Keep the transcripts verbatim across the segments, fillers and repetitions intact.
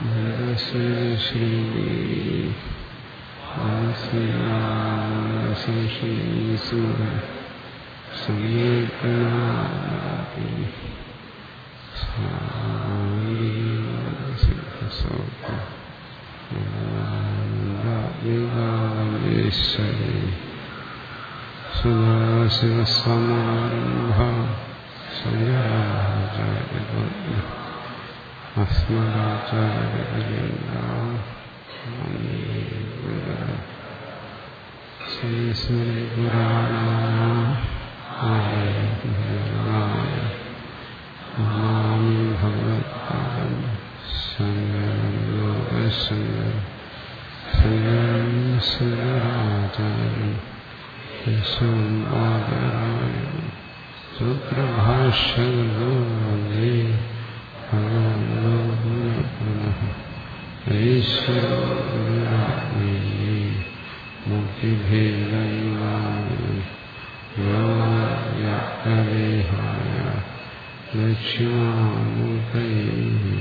സദാശിവസമാരംഭ നമാമി ഭഗവത്പാദം ശങ്കരം ലോകശങ്കരം ശങ്കരം ശങ്കരാചാര്യം യശോദരായണം സൂത്രഭാഷ്യകൃതോ വന്ദേ ഭഗവന്തോ പുനഃ ഈശ്വരോ ഗുരുരാത്മേയ മുക്തിഭേദവിഭാഗം വ്യോമവ്യാപ്തദേഹായ ദക്ഷിണാമൂർത്തയേ.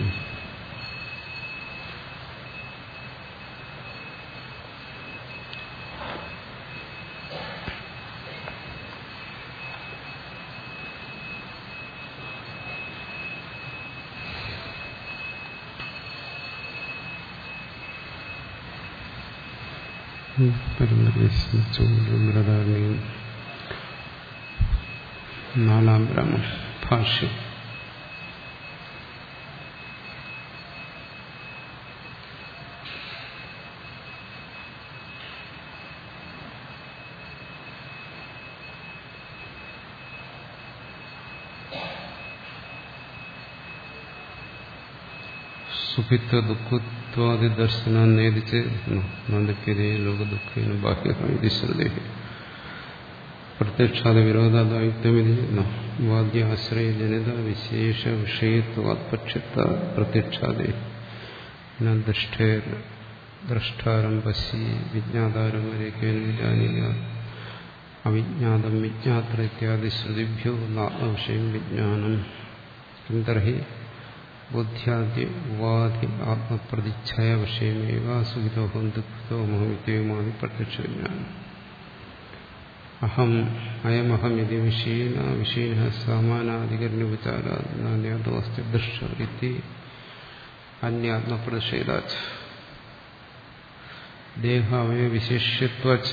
പരമരസ്മിച്ചുകൊണ്ടും നാലാം ബ്രാഹ്മൺ ഭാഷ്യം. സുഖിത്വ ദുഃഖത്വാദി ദർശനം നേദിച്ച് നന്ദിക്കതേ ലോകദുഃഖേന ബാഹ്യമായി ശ്രുതേ പ്രത്യക്ഷാദി വിരോധാദായുക്തമിതി വാദ്യാശ്രയജനിത വിശേഷ വിഷയത്വാത്പക്ഷ്യത്ത പ്രത്യക്ഷാദി ദൃഷ്ടേർ ദ്രഷ്ടാരം പശ്യ വിജ്ഞാതാരം വരേക്കേന വിജാനീയ അവിജ്ഞാതം വിജ്ഞാത്ര ഇത്യാദി ശ്രുതിഭ്യോ ആത്മവിഷയം വിജ്ഞാനം കിന്തർഹി ബുദ്ധ്യാദി ഉപാധി ആത്മപ്രതിച്ഛയ വിഷയമേവ സുഖിതോഹം ദുഃഖിതോമഹമിത്യവുമാതി പ്രത്യക്ഷ വിജ്ഞാനം. അഹം അയമഹമിതി വിഷയേന വിഷയേന സമാനാധികരണോപചാരാസ്തി ദൃഷ്ട ഇതി അന്യാത്മപ്രതിഷേധാച്ച് ദേഹാവയ വിശേഷ്യത്വാച്ച്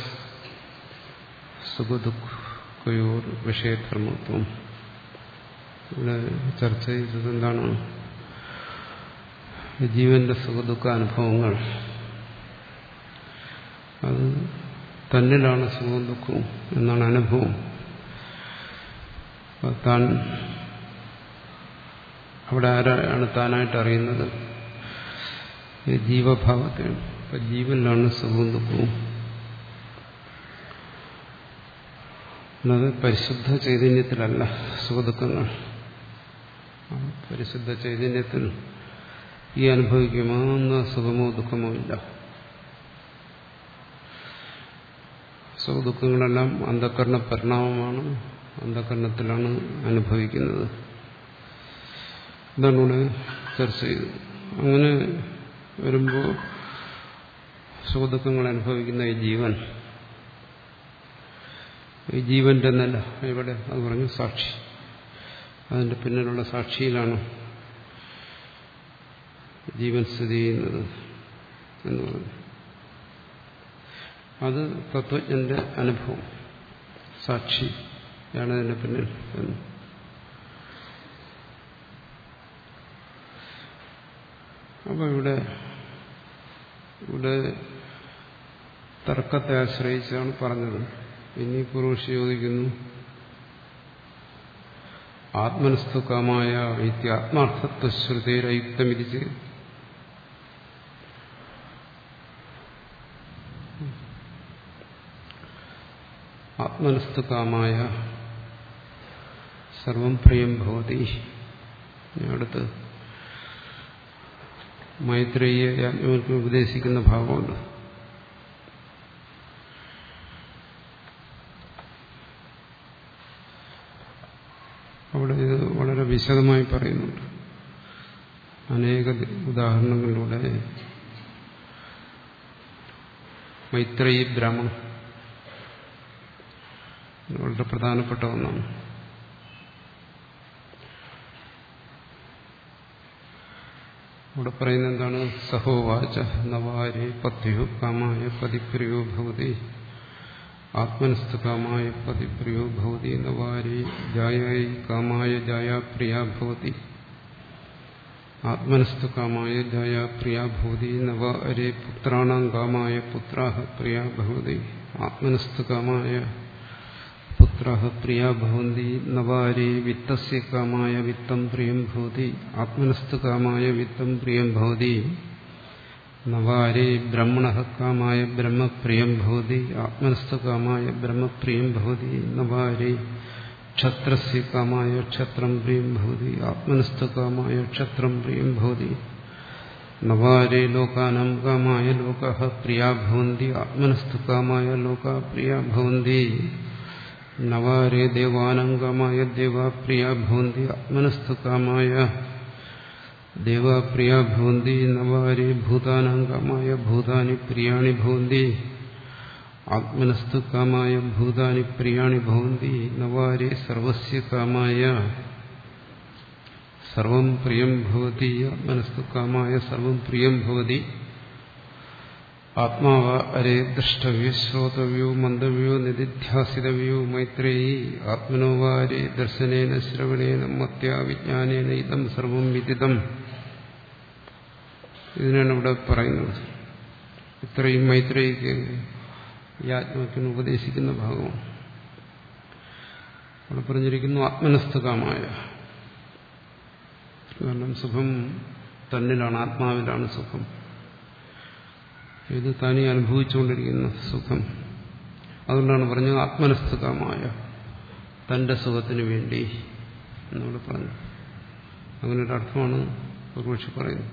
സുഖദുഃഖയോർ വിഷയധർമ്മത്വം. ഇവിടെ ചർച്ച ചെയ്തത് എന്താണ്? ജീവന്റെ സുഖദുഃഖ അനുഭവങ്ങൾ, അത് തന്നിലാണ് സുഖവും ദുഃഖവും എന്നാണ് അനുഭവം. താൻ അവിടെ ആരാണ് താനായിട്ട് അറിയുന്നത്? ജീവഭാവത്തെയാണ്. അപ്പൊ ജീവനിലാണ് സുഖവും ദുഃഖവും. എന്നത് പരിശുദ്ധ ചൈതന്യത്തിലല്ല സുഖദുഃഖങ്ങൾ. പരിശുദ്ധ ചൈതന്യത്തിൽ ഈ അനുഭവിക്കുമെന്ന സുഖമോ ദുഃഖമോ ഇല്ല. സുഖദുഃഖങ്ങളെല്ലാം അന്ധകരണ പരിണാമമാണ്, അന്ധകരണത്തിലാണ് അനുഭവിക്കുന്നത്. ഇതാണ് ഇവിടെ ചർച്ച ചെയ്തത്. അങ്ങനെ വരുമ്പോൾ സുഖദുഃഖങ്ങൾ അനുഭവിക്കുന്ന ഈ ജീവൻ, ഈ ജീവന്റെ നില ഇവിടെ അത് പറഞ്ഞു സാക്ഷി, അതിന്റെ പിന്നിലുള്ള സാക്ഷിയിലാണ് ജീവൻ സ്ഥിതി ചെയ്യുന്നത് എന്ന് പറഞ്ഞു. അത് തത്വജ്ഞന്റെ അനുഭവം, സാക്ഷിയാണ് അതിന്റെ പിന്നിൽ എന്ന്. അപ്പൊ ഇവിടെ ഇവിടെ തർക്കത്തെ ആശ്രയിച്ചാണ് പറഞ്ഞത്. ഇനി പൂർവക്ഷി ചോദിക്കുന്നു, ആത്മനസ്തു കാമായ ഇത്യാത്മാർത്ഥത്വ ശ്രുതേരയുക്തമിതി ചെയ്ത് ആത്മനസ്തു കാമായ സർവം പ്രിയം ഭവതി. അടുത്ത് മൈത്രേയ യാജ്ഞവൽക്ക് ഉപദേശിക്കുന്ന ഭാഗമുണ്ട്. അവിടെ ഇത് വളരെ വിശദമായി പറയുന്നുണ്ട്. അനേക ഉദാഹരണങ്ങളിലൂടെ മൈത്രേയി ബ്രാഹ്മണം വളരെ പ്രധാനപ്പെട്ട ഒന്നാണ്. ഇവിടെ പറയുന്നത് എന്താണ്? സഹോവാച നവാരേ പത്യോ കാമായ പതിപ്രിയോ ഭവതി ആത്മനസ്തു കാമായ പതിപ്രിയോ ഭവതി നവാരേ ജായായി കാമായ ജായാ പ്രിയാ ഭവതി ആത്മനസ്തു കാമായ ജായാ പ്രിയാ ഭവതി നവാരേ പുത്രാണാം കാമായ പുത്രാഃ പ്രിയാ ഭവതി ആത്മനസ്തു കാമായ പുത്രാഃ പ്രിയാ ഭവന്തി നവാരേ വിത്തസ്യ കാമായ വിത്തം പ്രിയം ഭവതി ആത്മനസ്തു കാമായ വിത്തം പ്രിയം ഭവതി നവാരേ ബ്രഹ്മണഃ കാമായ ബ്രഹ്മപ്രിയം ഭവതി ആത്മനസ്തു കാമായ ബ്രഹ്മപ്രിയം ഭവതി നവാരേ ക്ഷത്രസ്യ കാമായ ക്ഷത്രം പ്രിയം ഭവതി ആത്മനസ്തു കാമായ ക്ഷത്രം പ്രിയം ഭവതി നവാരേ ലോകാനാം കാമായ ലോകാഃ പ്രിയാ ഭവന്തി ആത്മനസ്തു കാമായ ലോകാ പ്രിയാ ഭവന്തി നവാരേ ദേവാനാം കാമായ ദേവാ പ്രിയാ ഭവന്തി ആത്മനസ്തു കാമായ ദേവാ പ്രിയാ ഭവന്തി നവാരേ ഭൂതാനാം കാമായ ഭൂതാനി പ്രിയാണി ഭവന്തി ആത്മനസ്തു കാമായ ഭൂതാനി പ്രിയാണി ഭവന്തി നവാരേ സർവസ്യ കാമായ സർവം പ്രിയം ഭവതി ആത്മനസ്തു കാമായ സർവം പ്രിയം ഭവതി ആത്മാവ അരേ ദ്രഷ്ടവ്യോ ശ്രോതവ്യോ മന്ദവ്യോ നിധിധ്യാസിതവ്യോ മൈത്രേയി ആത്മനോ വാരേ ദർശനേന ശ്രവണേന മത്യാ വിജ്ഞാനേന ഇതം സർവം വിദിതം. ഇതിനാണ് ഇവിടെ പറയുന്നത്. ഇത്രയും മൈത്രേയിക്ക് ഈ ആത്മാവിന് ഉപദേശിക്കുന്ന ഭാഗമാണ്. അവിടെ പറഞ്ഞിരിക്കുന്നു ആത്മനസ്തുകമായ. കാരണം സുഖം തന്നിലാണ്, ആത്മാവിലാണ് സുഖം. ഇത് താനീ അനുഭവിച്ചുകൊണ്ടിരിക്കുന്ന സുഖം. അതുകൊണ്ടാണ് പറഞ്ഞത് ആത്മനസ്തുകമായ, തന്റെ സുഖത്തിന് വേണ്ടി എന്നോട് പറഞ്ഞു. അങ്ങനൊരു അർത്ഥമാണ് ഒരുപക്ഷെ പറയുന്നത്.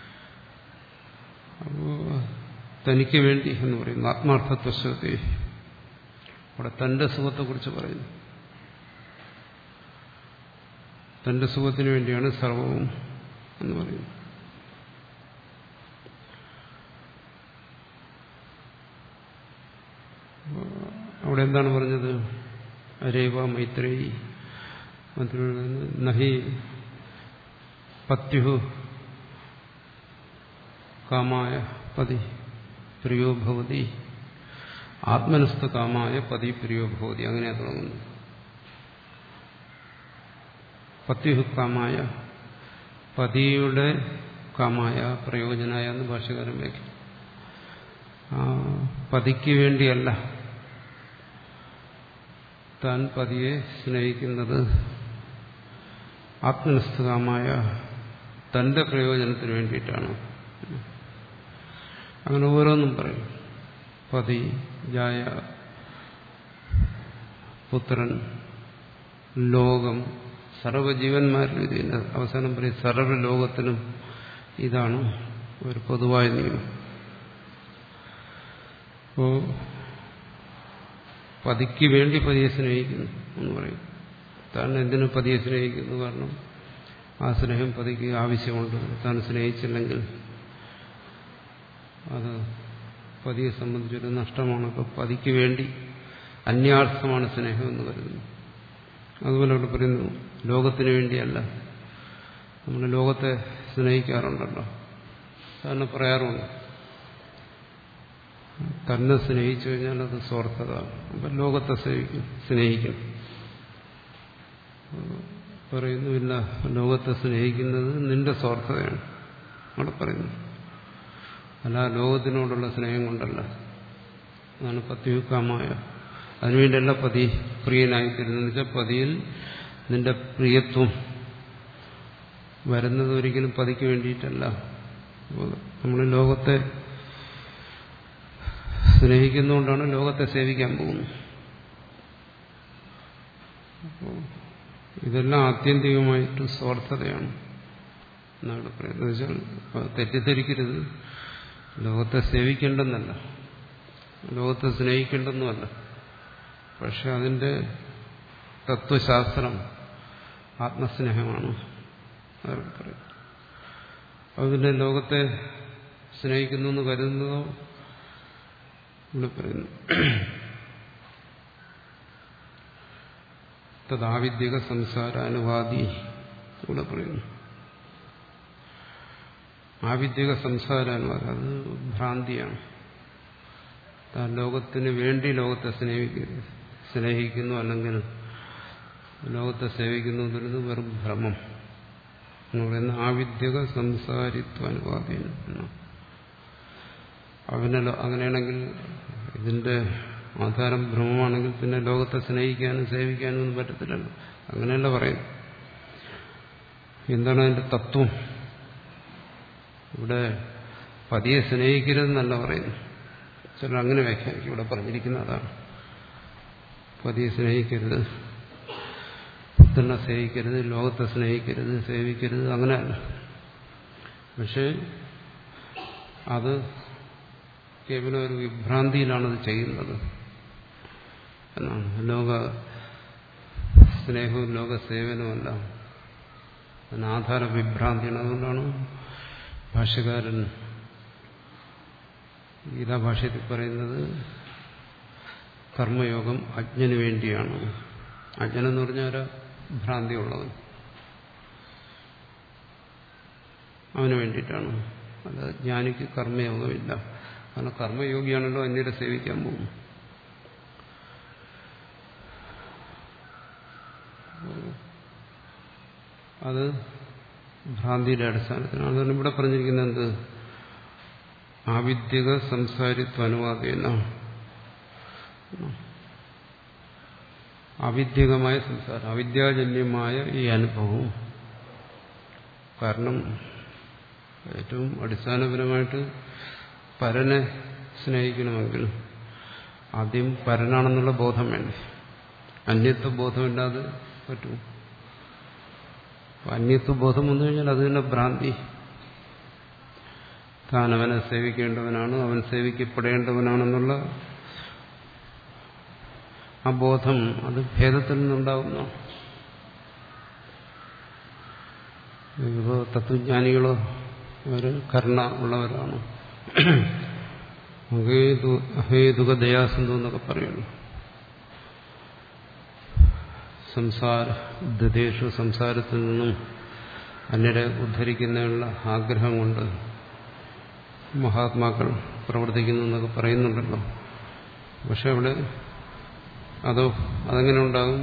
അപ്പോ തനിക്ക് വേണ്ടി എന്ന് പറയുന്നു ആത്മാർത്ഥത്വത്തെ. അവിടെ തന്റെ സുഖത്തെക്കുറിച്ച് പറയുന്നു. തന്റെ സുഖത്തിന് വേണ്ടിയാണ് സർവവും എന്ന് പറയുന്നത്. അവിടെ എന്താണ് പറഞ്ഞത്? അരേവ മൈത്രേയി നഹി പത്യു കാമായ പതി പ്രിയോ ഭവതി ആത്മനസ്തു കാമായ പതി പ്രിയോ ഭവതി. അങ്ങനെയാ തുടങ്ങുന്നു. പത്യു കാമായ, പതിയുടെ കാമായ പ്രയോജനായ എന്ന് ഭാഷകാരൻ വ്യാഖ്യാനം. പതിക്ക് വേണ്ടിയല്ല താൻ പതിയെ സ്നേഹിക്കുന്നത്, ആത്മനിഷ്ഠമായ തന്റെ പ്രയോജനത്തിന് വേണ്ടിയിട്ടാണ്. അങ്ങനെ ഓരോന്നും പറയും. പതി, ജായ, പുത്രൻ, ലോകം, സർവ്വജീവന്മാരിലും ഇതിന് അവസാനം പറയും സർവ്വ ലോകത്തിനും ഇതാണ് ഒരു പൊതുവായ നിയമം. അപ്പോ പതിക്ക് വേണ്ടി പതിയെ സ്നേഹിക്കുന്നു എന്ന് പറയും. താൻ എന്തിനു പതിയെ സ്നേഹിക്കുന്നു? കാരണം ആ സ്നേഹം പതിക്ക് ആവശ്യമുണ്ട്. താൻ സ്നേഹിച്ചില്ലെങ്കിൽ അത് പതിയെ സംബന്ധിച്ചൊരു നഷ്ടമാണ്. അപ്പോൾ പതിക്ക് വേണ്ടി അന്യാർത്ഥമാണ് സ്നേഹം എന്ന് കരുതുന്നു. അതുപോലെ അവിടെ പറയുന്നു ലോകത്തിന് വേണ്ടിയല്ല. നമ്മൾ ലോകത്തെ സ്നേഹിക്കാറുണ്ടല്ലോ, കാരണം പറയാറുണ്ട് തന്നെ സ്നേഹിച്ചു കഴിഞ്ഞാൽ അത് സ്വാർത്ഥത. അപ്പം ലോകത്തെ സ്നേഹിക്കും സ്നേഹിക്കും പറയുന്നുമില്ല. ലോകത്തെ സ്നേഹിക്കുന്നത് നിന്റെ സ്വാർത്ഥതയാണ് അവിടെ പറയുന്നു. അല്ല, ലോകത്തിനോടുള്ള സ്നേഹം കൊണ്ടല്ല. അതാണ് പത്യുക്കാമായ. അതിനുവേണ്ടിയല്ല പതി പ്രിയനായിത്തീരുന്നത്. വെച്ചാൽ പതിയിൽ നിന്റെ പ്രിയത്വം വരുന്നത് ഒരിക്കലും പതിക്ക് വേണ്ടിയിട്ടല്ല. നമ്മൾ ലോകത്തെ സ്നേഹിക്കുന്നതുകൊണ്ടാണ് ലോകത്തെ സേവിക്കാൻ പോകുന്നത്. അപ്പോൾ ഇതെല്ലാം ആത്യന്തികമായിട്ട് സ്വാർത്ഥതയാണ് എന്നാണ് പറയുന്നത്. വെച്ചാൽ തെറ്റിദ്ധരിക്കരുത്, ലോകത്തെ സേവിക്കേണ്ടെന്നല്ല, ലോകത്തെ സ്നേഹിക്കേണ്ടെന്നുമല്ല. പക്ഷെ അതിന്റെ തത്വശാസ്ത്രം ആത്മസ്നേഹമാണ്. അതൊക്കെ പറയും. അതിന്റെ ലോകത്തെ സ്നേഹിക്കുന്നു എന്ന് കരുതുന്നതോ ഇവിടെ പറയുന്നു. തദാവിദ്യക സംസാര അനുവാദി ഇവിടെ പറയുന്നു. ആവിദ്യക സംസാര അനുവാദം അത് ഭ്രാന്തിയാണ്. താൻ ലോകത്തിന് വേണ്ടി ലോകത്തെ സ്നേഹിക്കുന്നു സ്നേഹിക്കുന്നു അല്ലെങ്കിൽ ലോകത്തെ സേവിക്കുന്നു എന്നുള്ളത് വെറും ഭ്രമം എന്ന് പറയുന്ന ആവിദ്യക സംസാരിത്വ അനുവാദീന. അവനല്ലോ അങ്ങനെയാണെങ്കിൽ ഇതിന്റെ ആധാരം ഭ്രമമാണെങ്കിൽ പിന്നെ ലോകത്തെ സ്നേഹിക്കാനും സേവിക്കാനും ഒന്നും പറ്റത്തില്ലല്ലോ. അങ്ങനെയല്ല പറയുന്നു. എന്താണ് അതിന്റെ തത്വം? ഇവിടെ പതിയെ സ്നേഹിക്കരുതെന്നല്ല പറയുന്നു. ചിലർ അങ്ങനെ വ്യാഖ്യാനിക്കും. ഇവിടെ പറഞ്ഞിരിക്കുന്ന അതാണ്. പതിയെ സ്നേഹിക്കരുത്, പുത്രനെ സ്നേഹിക്കരുത്, ലോകത്തെ സ്നേഹിക്കരുത്, സേവിക്കരുത്, അങ്ങനെയല്ല. പക്ഷെ അത് കേവലം ഒരു വിഭ്രാന്തിയിലാണത് ചെയ്യുന്നത് എന്നാണ്. ലോക സ്നേഹവും ലോക സേവനവുമല്ല, അതിനാധാര വിഭ്രാന്തിയാണ്. അതുകൊണ്ടാണ് ഭാഷ്യകാരൻ ഗീതാഭാഷ്യത്തിൽ പറയുന്നത് കർമ്മയോഗം അജ്ഞന് വേണ്ടിയാണ്. അജ്ഞനെന്ന് പറഞ്ഞാൽ ഒരു ഭ്രാന്തിയുള്ളവൻ, അവന് വേണ്ടിയിട്ടാണ്. അത് ജ്ഞാനിക്ക് കർമ്മയോഗമില്ല. കാരണം കർമ്മയോഗിയാണല്ലോ അന്യരെ സേവിക്കാൻ പോകും. അത് ഭ്രാന്തിയുടെ അടിസ്ഥാനത്തിലാണ്. അതുകൊണ്ട് ഇവിടെ പറഞ്ഞിരിക്കുന്നത് എന്ത്? ആവിദ്യക സംസാരിത്വ അനുവാദേന. അവിദ്യകമായ സംസാരം, അവിദ്യാജന്യമായ ഈ അനുഭവം. കാരണം ഏറ്റവും അടിസ്ഥാനപരമായിട്ട് പരനെ സ്നേഹിക്കണമെങ്കിൽ ആദ്യം പരനാണെന്നുള്ള ബോധം വേണ്ടേ. അന്യത്വ ബോധമില്ലാതെ പറ്റും. അന്യത്വ ബോധം വന്നു കഴിഞ്ഞാൽ അത് തന്നെ ഭ്രാന്തി. താൻ അവനെ സേവിക്കേണ്ടവനാണ്, അവൻ സേവിക്കപ്പെടേണ്ടവനാണെന്നുള്ള ആ ബോധം അത് ഭേദത്തിൽ നിന്നുണ്ടാകുന്ന. ഇപ്പോൾ തത്വജ്ഞാനികളോ അവർ കരുണ ഉള്ളവരാണ്, അഹേതുക ദയാസിന്ധു എന്നൊക്കെ പറയുന്നു. സംസാര ദുഃഖേഷു സംസാരത്തിൽ നിന്നും അന്യരെ ഉദ്ധരിക്കുന്നതിനുള്ള ആഗ്രഹം കൊണ്ട് മഹാത്മാക്കൾ പ്രവർത്തിക്കുന്നു എന്നൊക്കെ പറയുന്നുണ്ടല്ലോ. പക്ഷെ അവിടെ അതോ അതെങ്ങനെ ഉണ്ടാകും?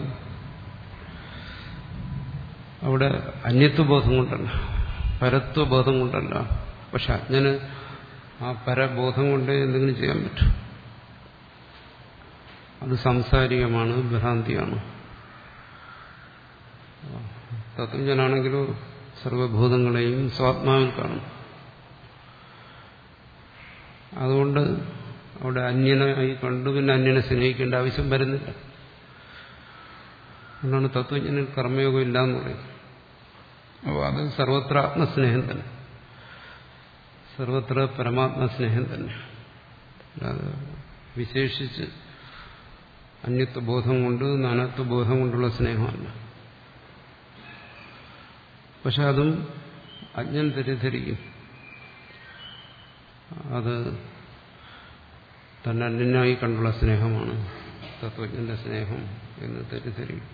അവിടെ അന്യത്വബോധം കൊണ്ടല്ല, പരത്വബോധം കൊണ്ടല്ല. പക്ഷെ അജ്ഞന് ആ പരബോധം കൊണ്ട് എന്തെങ്കിലും ചെയ്യാൻ പറ്റും. അത് സാംസാരികമാണ്, ഭ്രാന്തിയാണ്. തത്വജ്ഞനാണെങ്കിലോ സർവഭൂതങ്ങളെയും സ്വാത്മാവിൽ കാണും. അതുകൊണ്ട് അവിടെ അന്യനായി കണ്ടു പിന്നെ അന്യനെ സ്നേഹിക്കേണ്ട ആവശ്യം വരുന്നില്ല. അതുകൊണ്ടാണ് തത്വജ്ഞനിൽ കർമ്മയോഗം ഇല്ല എന്ന് പറയുന്നത്. അപ്പോൾ അത് സർവത്ര ആത്മസ്നേഹം തന്നെ, സർവത്ര പരമാത്മസ്നേഹം തന്നെ. അല്ലാതെ വിശേഷിച്ച് അന്യത്വബോധം കൊണ്ട് നാനാത്വബോധം കൊണ്ടുള്ള സ്നേഹമല്ല. പക്ഷെ അതും അജ്ഞൻ തെറ്റിദ്ധരിക്കും. അത് തന്നെ അന്യനായി കണ്ടുള്ള സ്നേഹമാണ് തത്വജ്ഞന്റെ സ്നേഹം എന്ന് തെറ്റിദ്ധരിക്കും.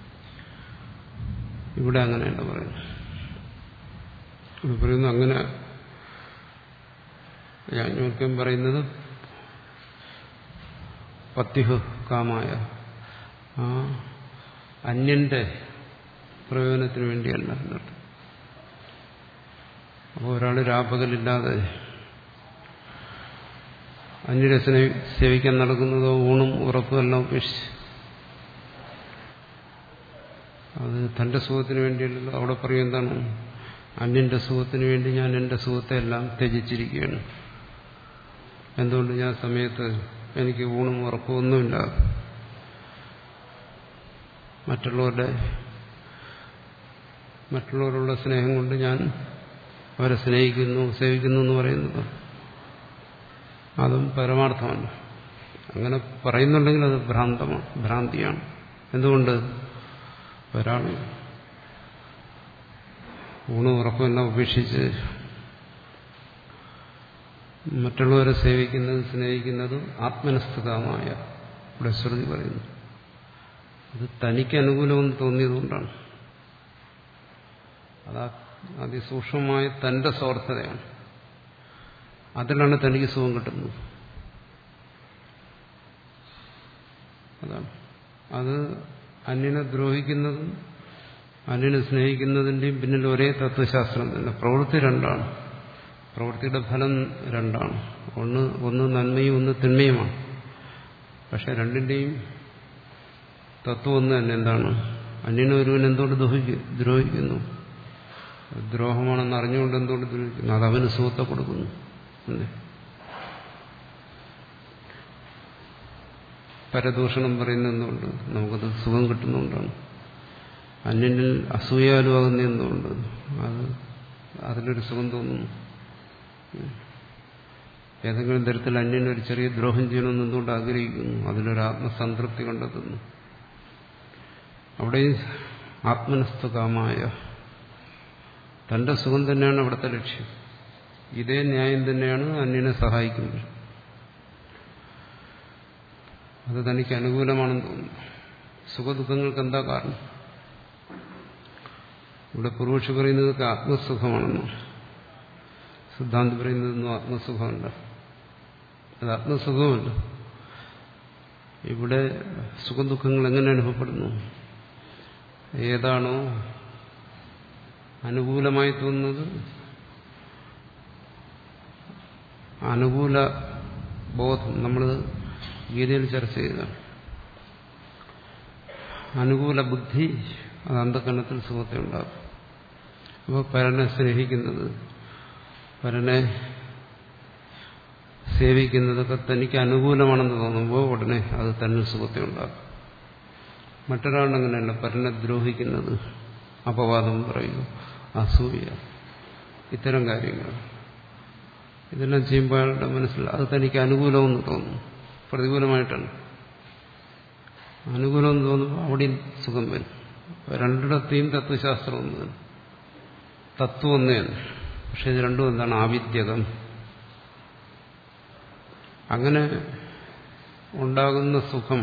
ഇവിടെ അങ്ങനെയല്ല പറയുന്നു. ഇവിടെ പറയുന്നു അങ്ങനെ യാജ്ഞവൽക്യം പറയുന്നത് പത്യുഹു കാമായ ആ അന്യന്റെ പ്രയോജനത്തിന് വേണ്ടിയല്ല എന്നർത്ഥം. അപ്പോൾ ഒരാൾ രാപ്പകലില്ലാതെ അന്യരെ സേവിക്കാൻ നടക്കുന്നതോ ഊണും ഉറപ്പും എല്ലാം ഉപേക്ഷിച്ച് അത് തന്റെ സുഖത്തിന് വേണ്ടിയല്ലല്ലോ. അവിടെ പറയും എന്താണ്? അന്യന്റെ സുഖത്തിന് വേണ്ടി ഞാൻ എന്റെ സുഖത്തെ എല്ലാം ത്യജിച്ചിരിക്കുകയാണ്. എന്തുകൊണ്ട്? ഞാൻ സമയത്ത് എനിക്ക് ഊണും ഉറപ്പും ഒന്നുമില്ല. മറ്റുള്ളവരുടെ മറ്റുള്ളവരുള്ള സ്നേഹം കൊണ്ട് ഞാൻ അവരെ സ്നേഹിക്കുന്നു സേവിക്കുന്നു എന്ന് പറയുന്നത് അതും പരമാർത്ഥമല്ല. അങ്ങനെ പറയുന്നുണ്ടെങ്കിൽ അത് ഭ്രാന്തമാണ്, ഭ്രാന്തിയാണ്. എന്തുകൊണ്ട്? ഒരാൾ ഊണും ഉറപ്പുമെല്ലാം ഉപേക്ഷിച്ച് മറ്റുള്ളവരെ സേവിക്കുന്നത് സ്നേഹിക്കുന്നതും ആത്മനസ്ഥിതമായ ഇവിടെ ശ്രുതി പറയുന്നു. അത് തനിക്ക് അനുകൂലമെന്ന് തോന്നിയതുകൊണ്ടാണ്. അത് അതിസൂക്ഷ്മമായ തന്റെ സ്വാർത്ഥതയാണ്. അതിലാണ് തനിക്ക് സുഖം കിട്ടുന്നത്. അതാണ് അത് അന്യനെ ദ്രോഹിക്കുന്നതും അന്യനെ സ്നേഹിക്കുന്നതിന്റെയും പിന്നിൽ ഒരേ തത്വശാസ്ത്രം തന്നെ. പ്രവൃത്തി രണ്ടാണ്, പ്രവൃത്തിയുടെ ഫലം രണ്ടാണ്. ഒന്ന് ഒന്ന് നന്മയും ഒന്ന് തിന്മയുമാണ്. പക്ഷെ രണ്ടിന്റെയും തത്വം ഒന്ന് തന്നെ. എന്താണ്? അന്യനെ ഒരുവൻ എന്തുകൊണ്ട് ദ്രോഹിക്കുന്നു? ദ്രോഹമാണെന്ന് അറിഞ്ഞുകൊണ്ട് എന്തുകൊണ്ട് ദ്രോഹിക്കുന്നു? അത് അവന് സുഖത്തെ കൊടുക്കുന്നു. പരദൂഷണം പറയുന്ന എന്തുകൊണ്ട്? നമുക്കത് സുഖം കിട്ടുന്നതുകൊണ്ടാണ്. അന്യനിൽ അസൂയാലുവാകുന്ന എന്തുകൊണ്ട്? അത് അതിലൊരു സുഖം തോന്നുന്നു. ഏതെങ്കിലും തരത്തിൽ അന്യനൊരു ചെറിയ ദ്രോഹം ചെയ്യണമെന്ന് എന്തുകൊണ്ട് ആഗ്രഹിക്കുന്നു? അതിലൊരു ആത്മസംതൃപ്തി കണ്ടെത്തുന്നു. അവിടെ ആത്മനസ്ഥകാമായ തന്റെ സുഖം തന്നെയാണ് അവിടുത്തെ ലക്ഷ്യം. ഇതേ ന്യായം തന്നെയാണ് അന്യനെ സഹായിക്കുന്നത്. അത് തനിക്ക് അനുകൂലമാണെന്ന് തോന്നുന്നു. സുഖദുഃഖങ്ങൾക്ക് എന്താ കാരണം? ഇവിടെ പൂർവക്ഷി പറയുന്നത് ആത്മസുഖമാണെന്ന്, സിദ്ധാന്തി പറയുന്നതൊന്നും ആത്മസുഖമല്ല. അത് ആത്മസുഖമല്ല. ഇവിടെ സുഖദുഃഖങ്ങൾ എങ്ങനെ അനുഭവപ്പെടുന്നു? ഏതാണോ അനുകൂലമായി തോന്നുന്നത്, അനുകൂല ബോധം നമ്മൾ ഗീതയിൽ ചർച്ച ചെയ്തതാണ്. അനുകൂല ബുദ്ധി അത് അന്ധകരണത്തിൽ സുഖത്തെ ഉണ്ടാകും. അപ്പോൾ പരനെ സ്നേഹിക്കുന്നത്, പരനെ സേവിക്കുന്നതൊക്കെ തനിക്ക് അനുകൂലമാണെന്ന് തോന്നുമ്പോൾ ഉടനെ അത് തന്നെ സുഖത്തെ ഉണ്ടാക്കും. മറ്റൊരാളങ്ങനെയല്ല. പരനെ ദ്രോഹിക്കുന്നത്, അപവാദം പറയുന്നു, അസൂയ, ഇത്തരം കാര്യങ്ങൾ ഇതെല്ലാം ചെയ്യുമ്പോൾ അയാളുടെ മനസ്സിൽ അത് തനിക്ക് അനുകൂലമെന്ന് തോന്നുന്നു. പ്രതികൂലമായിട്ടാണ്. അനുകൂലമെന്ന് തോന്നുമ്പോൾ അവിടെയും സുഖം വരും. രണ്ടിടത്തെയും തത്വശാസ്ത്രം ഒന്ന് തന്നെ, തത്വം ഒന്ന് തന്നെ. പക്ഷെ ഇത് രണ്ടും എന്താണ്? ആവിദ്യകം. അങ്ങനെ ഉണ്ടാകുന്ന സുഖം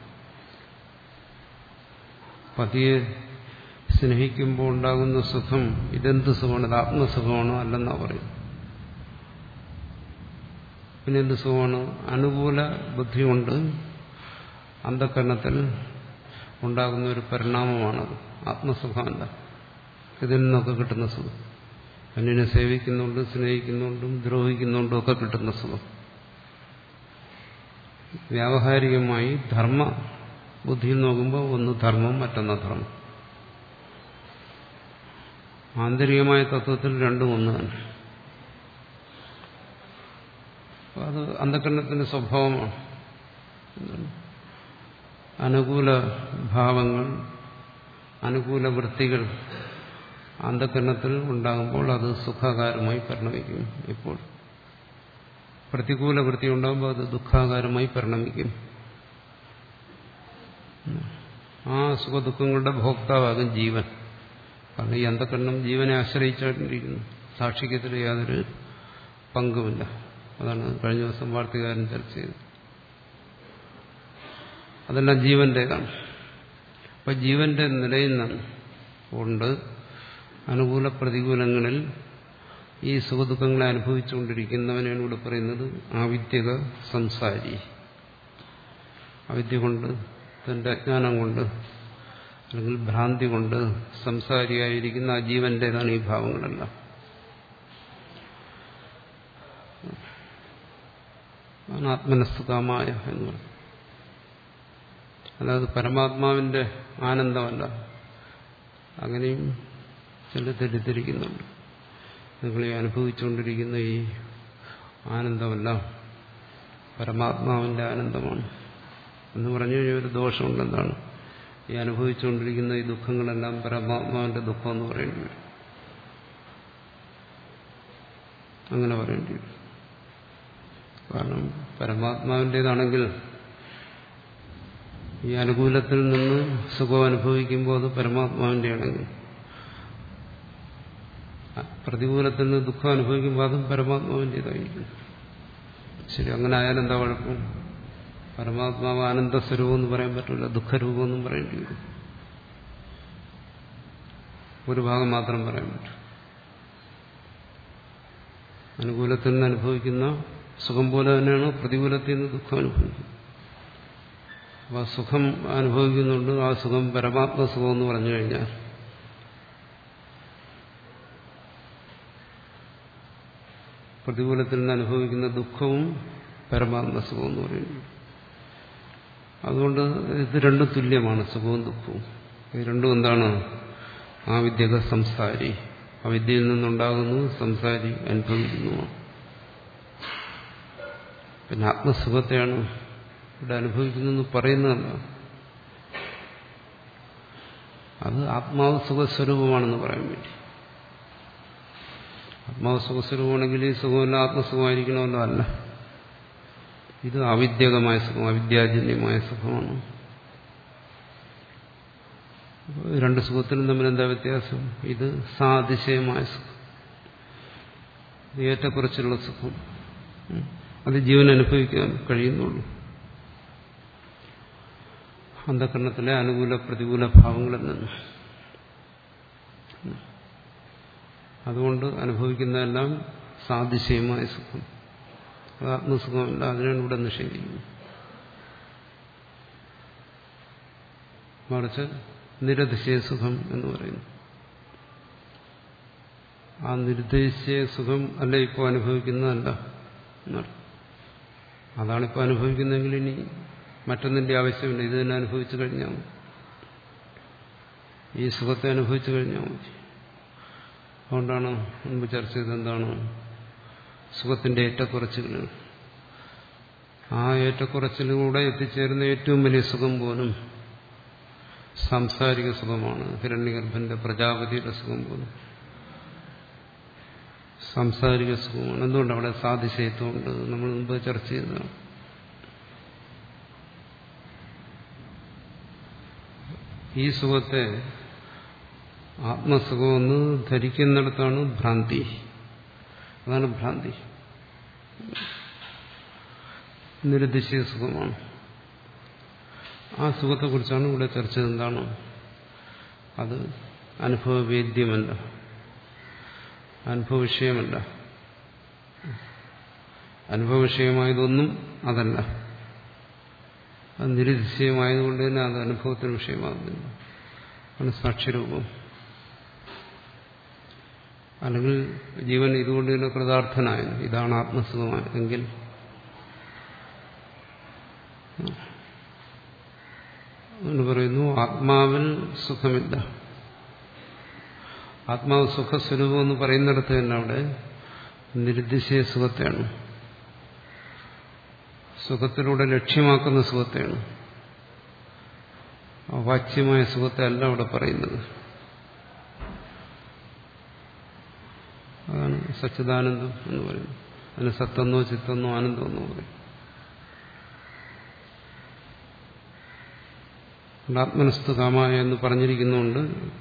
പതിയെ സ്നേഹിക്കുമ്പോൾ ഉണ്ടാകുന്ന സുഖം ഇതെന്ത് സുഖമാണ്? ഇത് ആത്മസുഖമാണോ? അല്ലെന്നാ പറയും. പിന്നെ എന്ത് സുഖമാണ്? അനുകൂല ബുദ്ധി കൊണ്ട് അന്ധകരണത്തിൽ ഉണ്ടാകുന്ന ഒരു പരിണാമമാണത്. ആത്മസുഖമല്ല. ഇതിൽ നിന്നൊക്കെ കിട്ടുന്ന സുഖം, അന്യനെ സേവിക്കുന്നുണ്ടും സ്നേഹിക്കുന്നുണ്ടും ദ്രോഹിക്കുന്നുണ്ടും ഒക്കെ കിട്ടുന്ന സുഖം. വ്യാവഹാരികമായി ധർമ്മ ബുദ്ധിയിൽ നോക്കുമ്പോൾ ഒന്ന് ധർമ്മം, മറ്റൊന്ന് അധർമ്മം. ആന്തരികമായ തത്വത്തിൽ രണ്ടും ഒന്ന് തന്നെ. അത് അന്ധകരണത്തിന്റെ സ്വഭാവമാണ്. അനുകൂല ഭാവങ്ങൾ, അനുകൂല വൃത്തികൾ അന്ധകരണത്തിൽ ഉണ്ടാകുമ്പോൾ അത് സുഖാകാരമായി പരിണമിക്കും. ഇപ്പോൾ പ്രതികൂല വൃത്തി ഉണ്ടാകുമ്പോൾ അത് ദുഃഖാകാരമായി പരിണമിക്കും. ആ സുഖദുഃഖങ്ങളുടെ ഭോക്താവാകും ജീവൻ. കാരണം ഈ അന്ധകരണം ജീവനെ ആശ്രയിച്ചിരിക്കുന്നു. സാക്ഷിക്കത്തിൽ യാതൊരു പങ്കുമില്ല. അതാണ് കഴിഞ്ഞ ദിവസം വാർത്തകാരൻ ചർച്ച ചെയ്തത്. അതെല്ലാം ജീവന്റേതാണ്. അപ്പൊ ജീവന്റെ നിലയിൽ നിന്ന് കൊണ്ട് അനുകൂല പ്രതികൂലങ്ങളിൽ ഈ സുഖദുഃഖങ്ങളെ അനുഭവിച്ചുകൊണ്ടിരിക്കുന്നവനാണ് ഇവിടെ പറയുന്നത് ആവിദ്യക സംസാരി. അവിദ്യ കൊണ്ട്, തന്റെ അജ്ഞാനം കൊണ്ട് അല്ലെങ്കിൽ ഭ്രാന്തി കൊണ്ട് സംസാരിയായിരിക്കുന്ന ആ ജീവന്റേതാണ് ഈ ഭാവങ്ങളെല്ലാം. ആത്മനസ്തുകാമായ എന്ന് പറയും. അല്ലാതെ പരമാത്മാവിന്റെ ആനന്ദമല്ല. അങ്ങനെയും ചില തെറ്റിദ്ധരിക്കുന്നുണ്ട്. നിങ്ങളീ അനുഭവിച്ചുകൊണ്ടിരിക്കുന്ന ഈ ആനന്ദമല്ല പരമാത്മാവിന്റെ ആനന്ദമാണ് എന്ന് പറഞ്ഞു കഴിഞ്ഞാൽ ഒരു ദോഷമുണ്ട്. എന്താണ്? ഈ അനുഭവിച്ചുകൊണ്ടിരിക്കുന്ന ഈ ദുഃഖങ്ങളെല്ലാം പരമാത്മാവിന്റെ ദുഃഖം എന്ന് പറയേണ്ടി വരും. അങ്ങനെ പറയേണ്ടി വരും. കാരണം പരമാത്മാവിൻ്റേതാണെങ്കിൽ ഈ അനുകൂലത്തിൽ നിന്ന് സുഖം അനുഭവിക്കുമ്പോൾ അത് പരമാത്മാവിന്റെ ആണെങ്കിൽ, പ്രതികൂലത്തിൽ നിന്ന് ദുഃഖം അനുഭവിക്കുമ്പോൾ അതും പരമാത്മാവിൻ്റേതായിരിക്കും. ശരി, അങ്ങനെ ആയാലും എന്താ കുഴപ്പം? പരമാത്മാവ് ആനന്ദസ്വരൂപം എന്ന് പറയാൻ പറ്റില്ല, ദുഃഖരൂപമെന്നും പറയേണ്ടി വരും. ഒരു ഭാഗം മാത്രം പറയാൻ പറ്റും. അനുകൂലത്തിൽ നിന്ന് അനുഭവിക്കുന്ന സുഖം പോലെ തന്നെയാണ് പ്രതികൂലത്തിൽ നിന്ന് ദുഃഖം അനുഭവിക്കുന്നത്. അപ്പോൾ ആ സുഖം അനുഭവിക്കുന്നുണ്ട്, ആ സുഖം പരമാത്മസുഖം എന്ന് പറഞ്ഞു കഴിഞ്ഞാൽ പ്രതികൂലത്തിൽ നിന്ന് അനുഭവിക്കുന്ന ദുഃഖവും പരമാത്മസുഖം എന്ന് പറയുന്നു. അതുകൊണ്ട് ഇത് രണ്ടും തുല്യമാണ്, സുഖവും ദുഃഖവും. ഇത് രണ്ടും എന്താണ്? ആ വിദ്യക സംസാരി, അവിദ്യയിൽ നിന്നുണ്ടാകുന്നു, സംസാരി അനുഭവിക്കുന്നു. പിന്നെ ആത്മസുഖത്തെയാണ് ഇവിടെ അനുഭവിക്കുന്നതെന്ന് പറയുന്നതല്ല, അത് ആത്മാവ് സുഖസ്വരൂപമാണെന്ന് പറയാൻ വേണ്ടി. ആത്മാവ് സുഖസ്വരൂപമാണെങ്കിൽ ഈ സുഖമല്ല ആത്മസുഖമായിരിക്കണമല്ലോ, അല്ല. ഇത് അവിദ്യകമായ സുഖം, അവിദ്യാജന്യമായ സുഖമാണ്. രണ്ട് സുഖത്തിനും തമ്മിൽ എന്താ വ്യത്യാസം? ഇത് സാതിശയമായ സുഖം, ഏറ്റക്കുറച്ചുള്ള സുഖം, അത് ജീവൻ അനുഭവിക്കാൻ കഴിയുന്നുള്ളൂ. അന്ധകരണത്തിലെ അനുകൂല പ്രതികൂല ഭാവങ്ങളിൽ നിന്ന്. അതുകൊണ്ട് അനുഭവിക്കുന്നതെല്ലാം സാതിശയമായ സുഖം, അത് ആത്മസുഖമല്ല. അതിനാണ് ഇവിടെ നിഷേധിക്കുന്നത്. മറിച്ച് നിരതിശയ സുഖം എന്ന് പറയുന്നു. ആ നിരുദ്ദേശിയ സുഖം അല്ല ഇപ്പോൾ അനുഭവിക്കുന്നതല്ല എന്നർത്ഥം. അതാണിപ്പോൾ അനുഭവിക്കുന്നതെങ്കിൽ ഇനി മറ്റൊന്നിന്റെ ആവശ്യമില്ല, ഇത് തന്നെ അനുഭവിച്ചു കഴിഞ്ഞാൽ മതി, ഈ സുഖത്തെ അനുഭവിച്ചു കഴിഞ്ഞാൽ മതി. അതുകൊണ്ടാണ് മുൻപ് ചർച്ച ചെയ്തത് എന്താണ്? സുഖത്തിന്റെ ഏറ്റക്കുറച്ചിലുകൾ. ആ ഏറ്റക്കുറച്ചിലൂടെ എത്തിച്ചേരുന്ന ഏറ്റവും വലിയ സുഖം പോലും സാംസാരിക സുഖമാണ്. ഹിരണ്യഗർഭന്റെ പ്രജാപതിയുടെ സുഖം പോലും സാംസാരിക സുഖമാണ്. എന്തുകൊണ്ട്? അവിടെ സാതിശയത്വമുണ്ട്. നമ്മൾ മുമ്പ് ചർച്ച ചെയ്തതാണ്. ഈ സുഖത്തെ ആത്മസുഖമെന്ന് ധരിക്കുന്നിടത്താണ് ഭ്രാന്തി. അതാണ് ഭ്രാന്തി. നിരുദ്ദേശിയ സുഖമാണ്. ആ സുഖത്തെക്കുറിച്ചാണ് ഇവിടെ ചർച്ച ചെയ്തത്. എന്താണ്? അത് അനുഭവവേദ്യമല്ല, അനുഭവ വിഷയമല്ല. അനുഭവ വിഷയമായതൊന്നും അതല്ല. അത് നിരുദ്ദേശീയമായതുകൊണ്ട് തന്നെ അത് അനുഭവത്തിന് വിഷയമാകുന്നില്ല. ആണ് സാക്ഷ്യരൂപം. അല്ലെങ്കിൽ ജീവൻ ഇതുകൊണ്ട് തന്നെ കൃതാർത്ഥനായത്. ഇതാണ് ആത്മസുഖമായതെങ്കിൽ എന്ന് പറയുന്നു. ആത്മാവിൽ സുഖമില്ല. ആത്മാവ് സുഖസ്വരൂപം എന്ന് പറയുന്നിടത്ത് തന്നെ അവിടെ നിരുദ്ദേശീയ സുഖത്തെയാണ്, സുഖത്തിലൂടെ ലക്ഷ്യമാക്കുന്ന സുഖത്തെയാണ്. വാച്യമായ സുഖത്തെ അല്ല അവിടെ പറയുന്നത്. അതാണ് സച്ചിദാനന്ദം എന്ന് പറയുന്നത്. അതിന് സത്തെന്നോ ചിത്തെന്നോ ആനന്ദമെന്നോ പറയും. ആത്മനസ്തു കാമായ എന്ന് പറഞ്ഞിരിക്കുന്നുണ്ട്.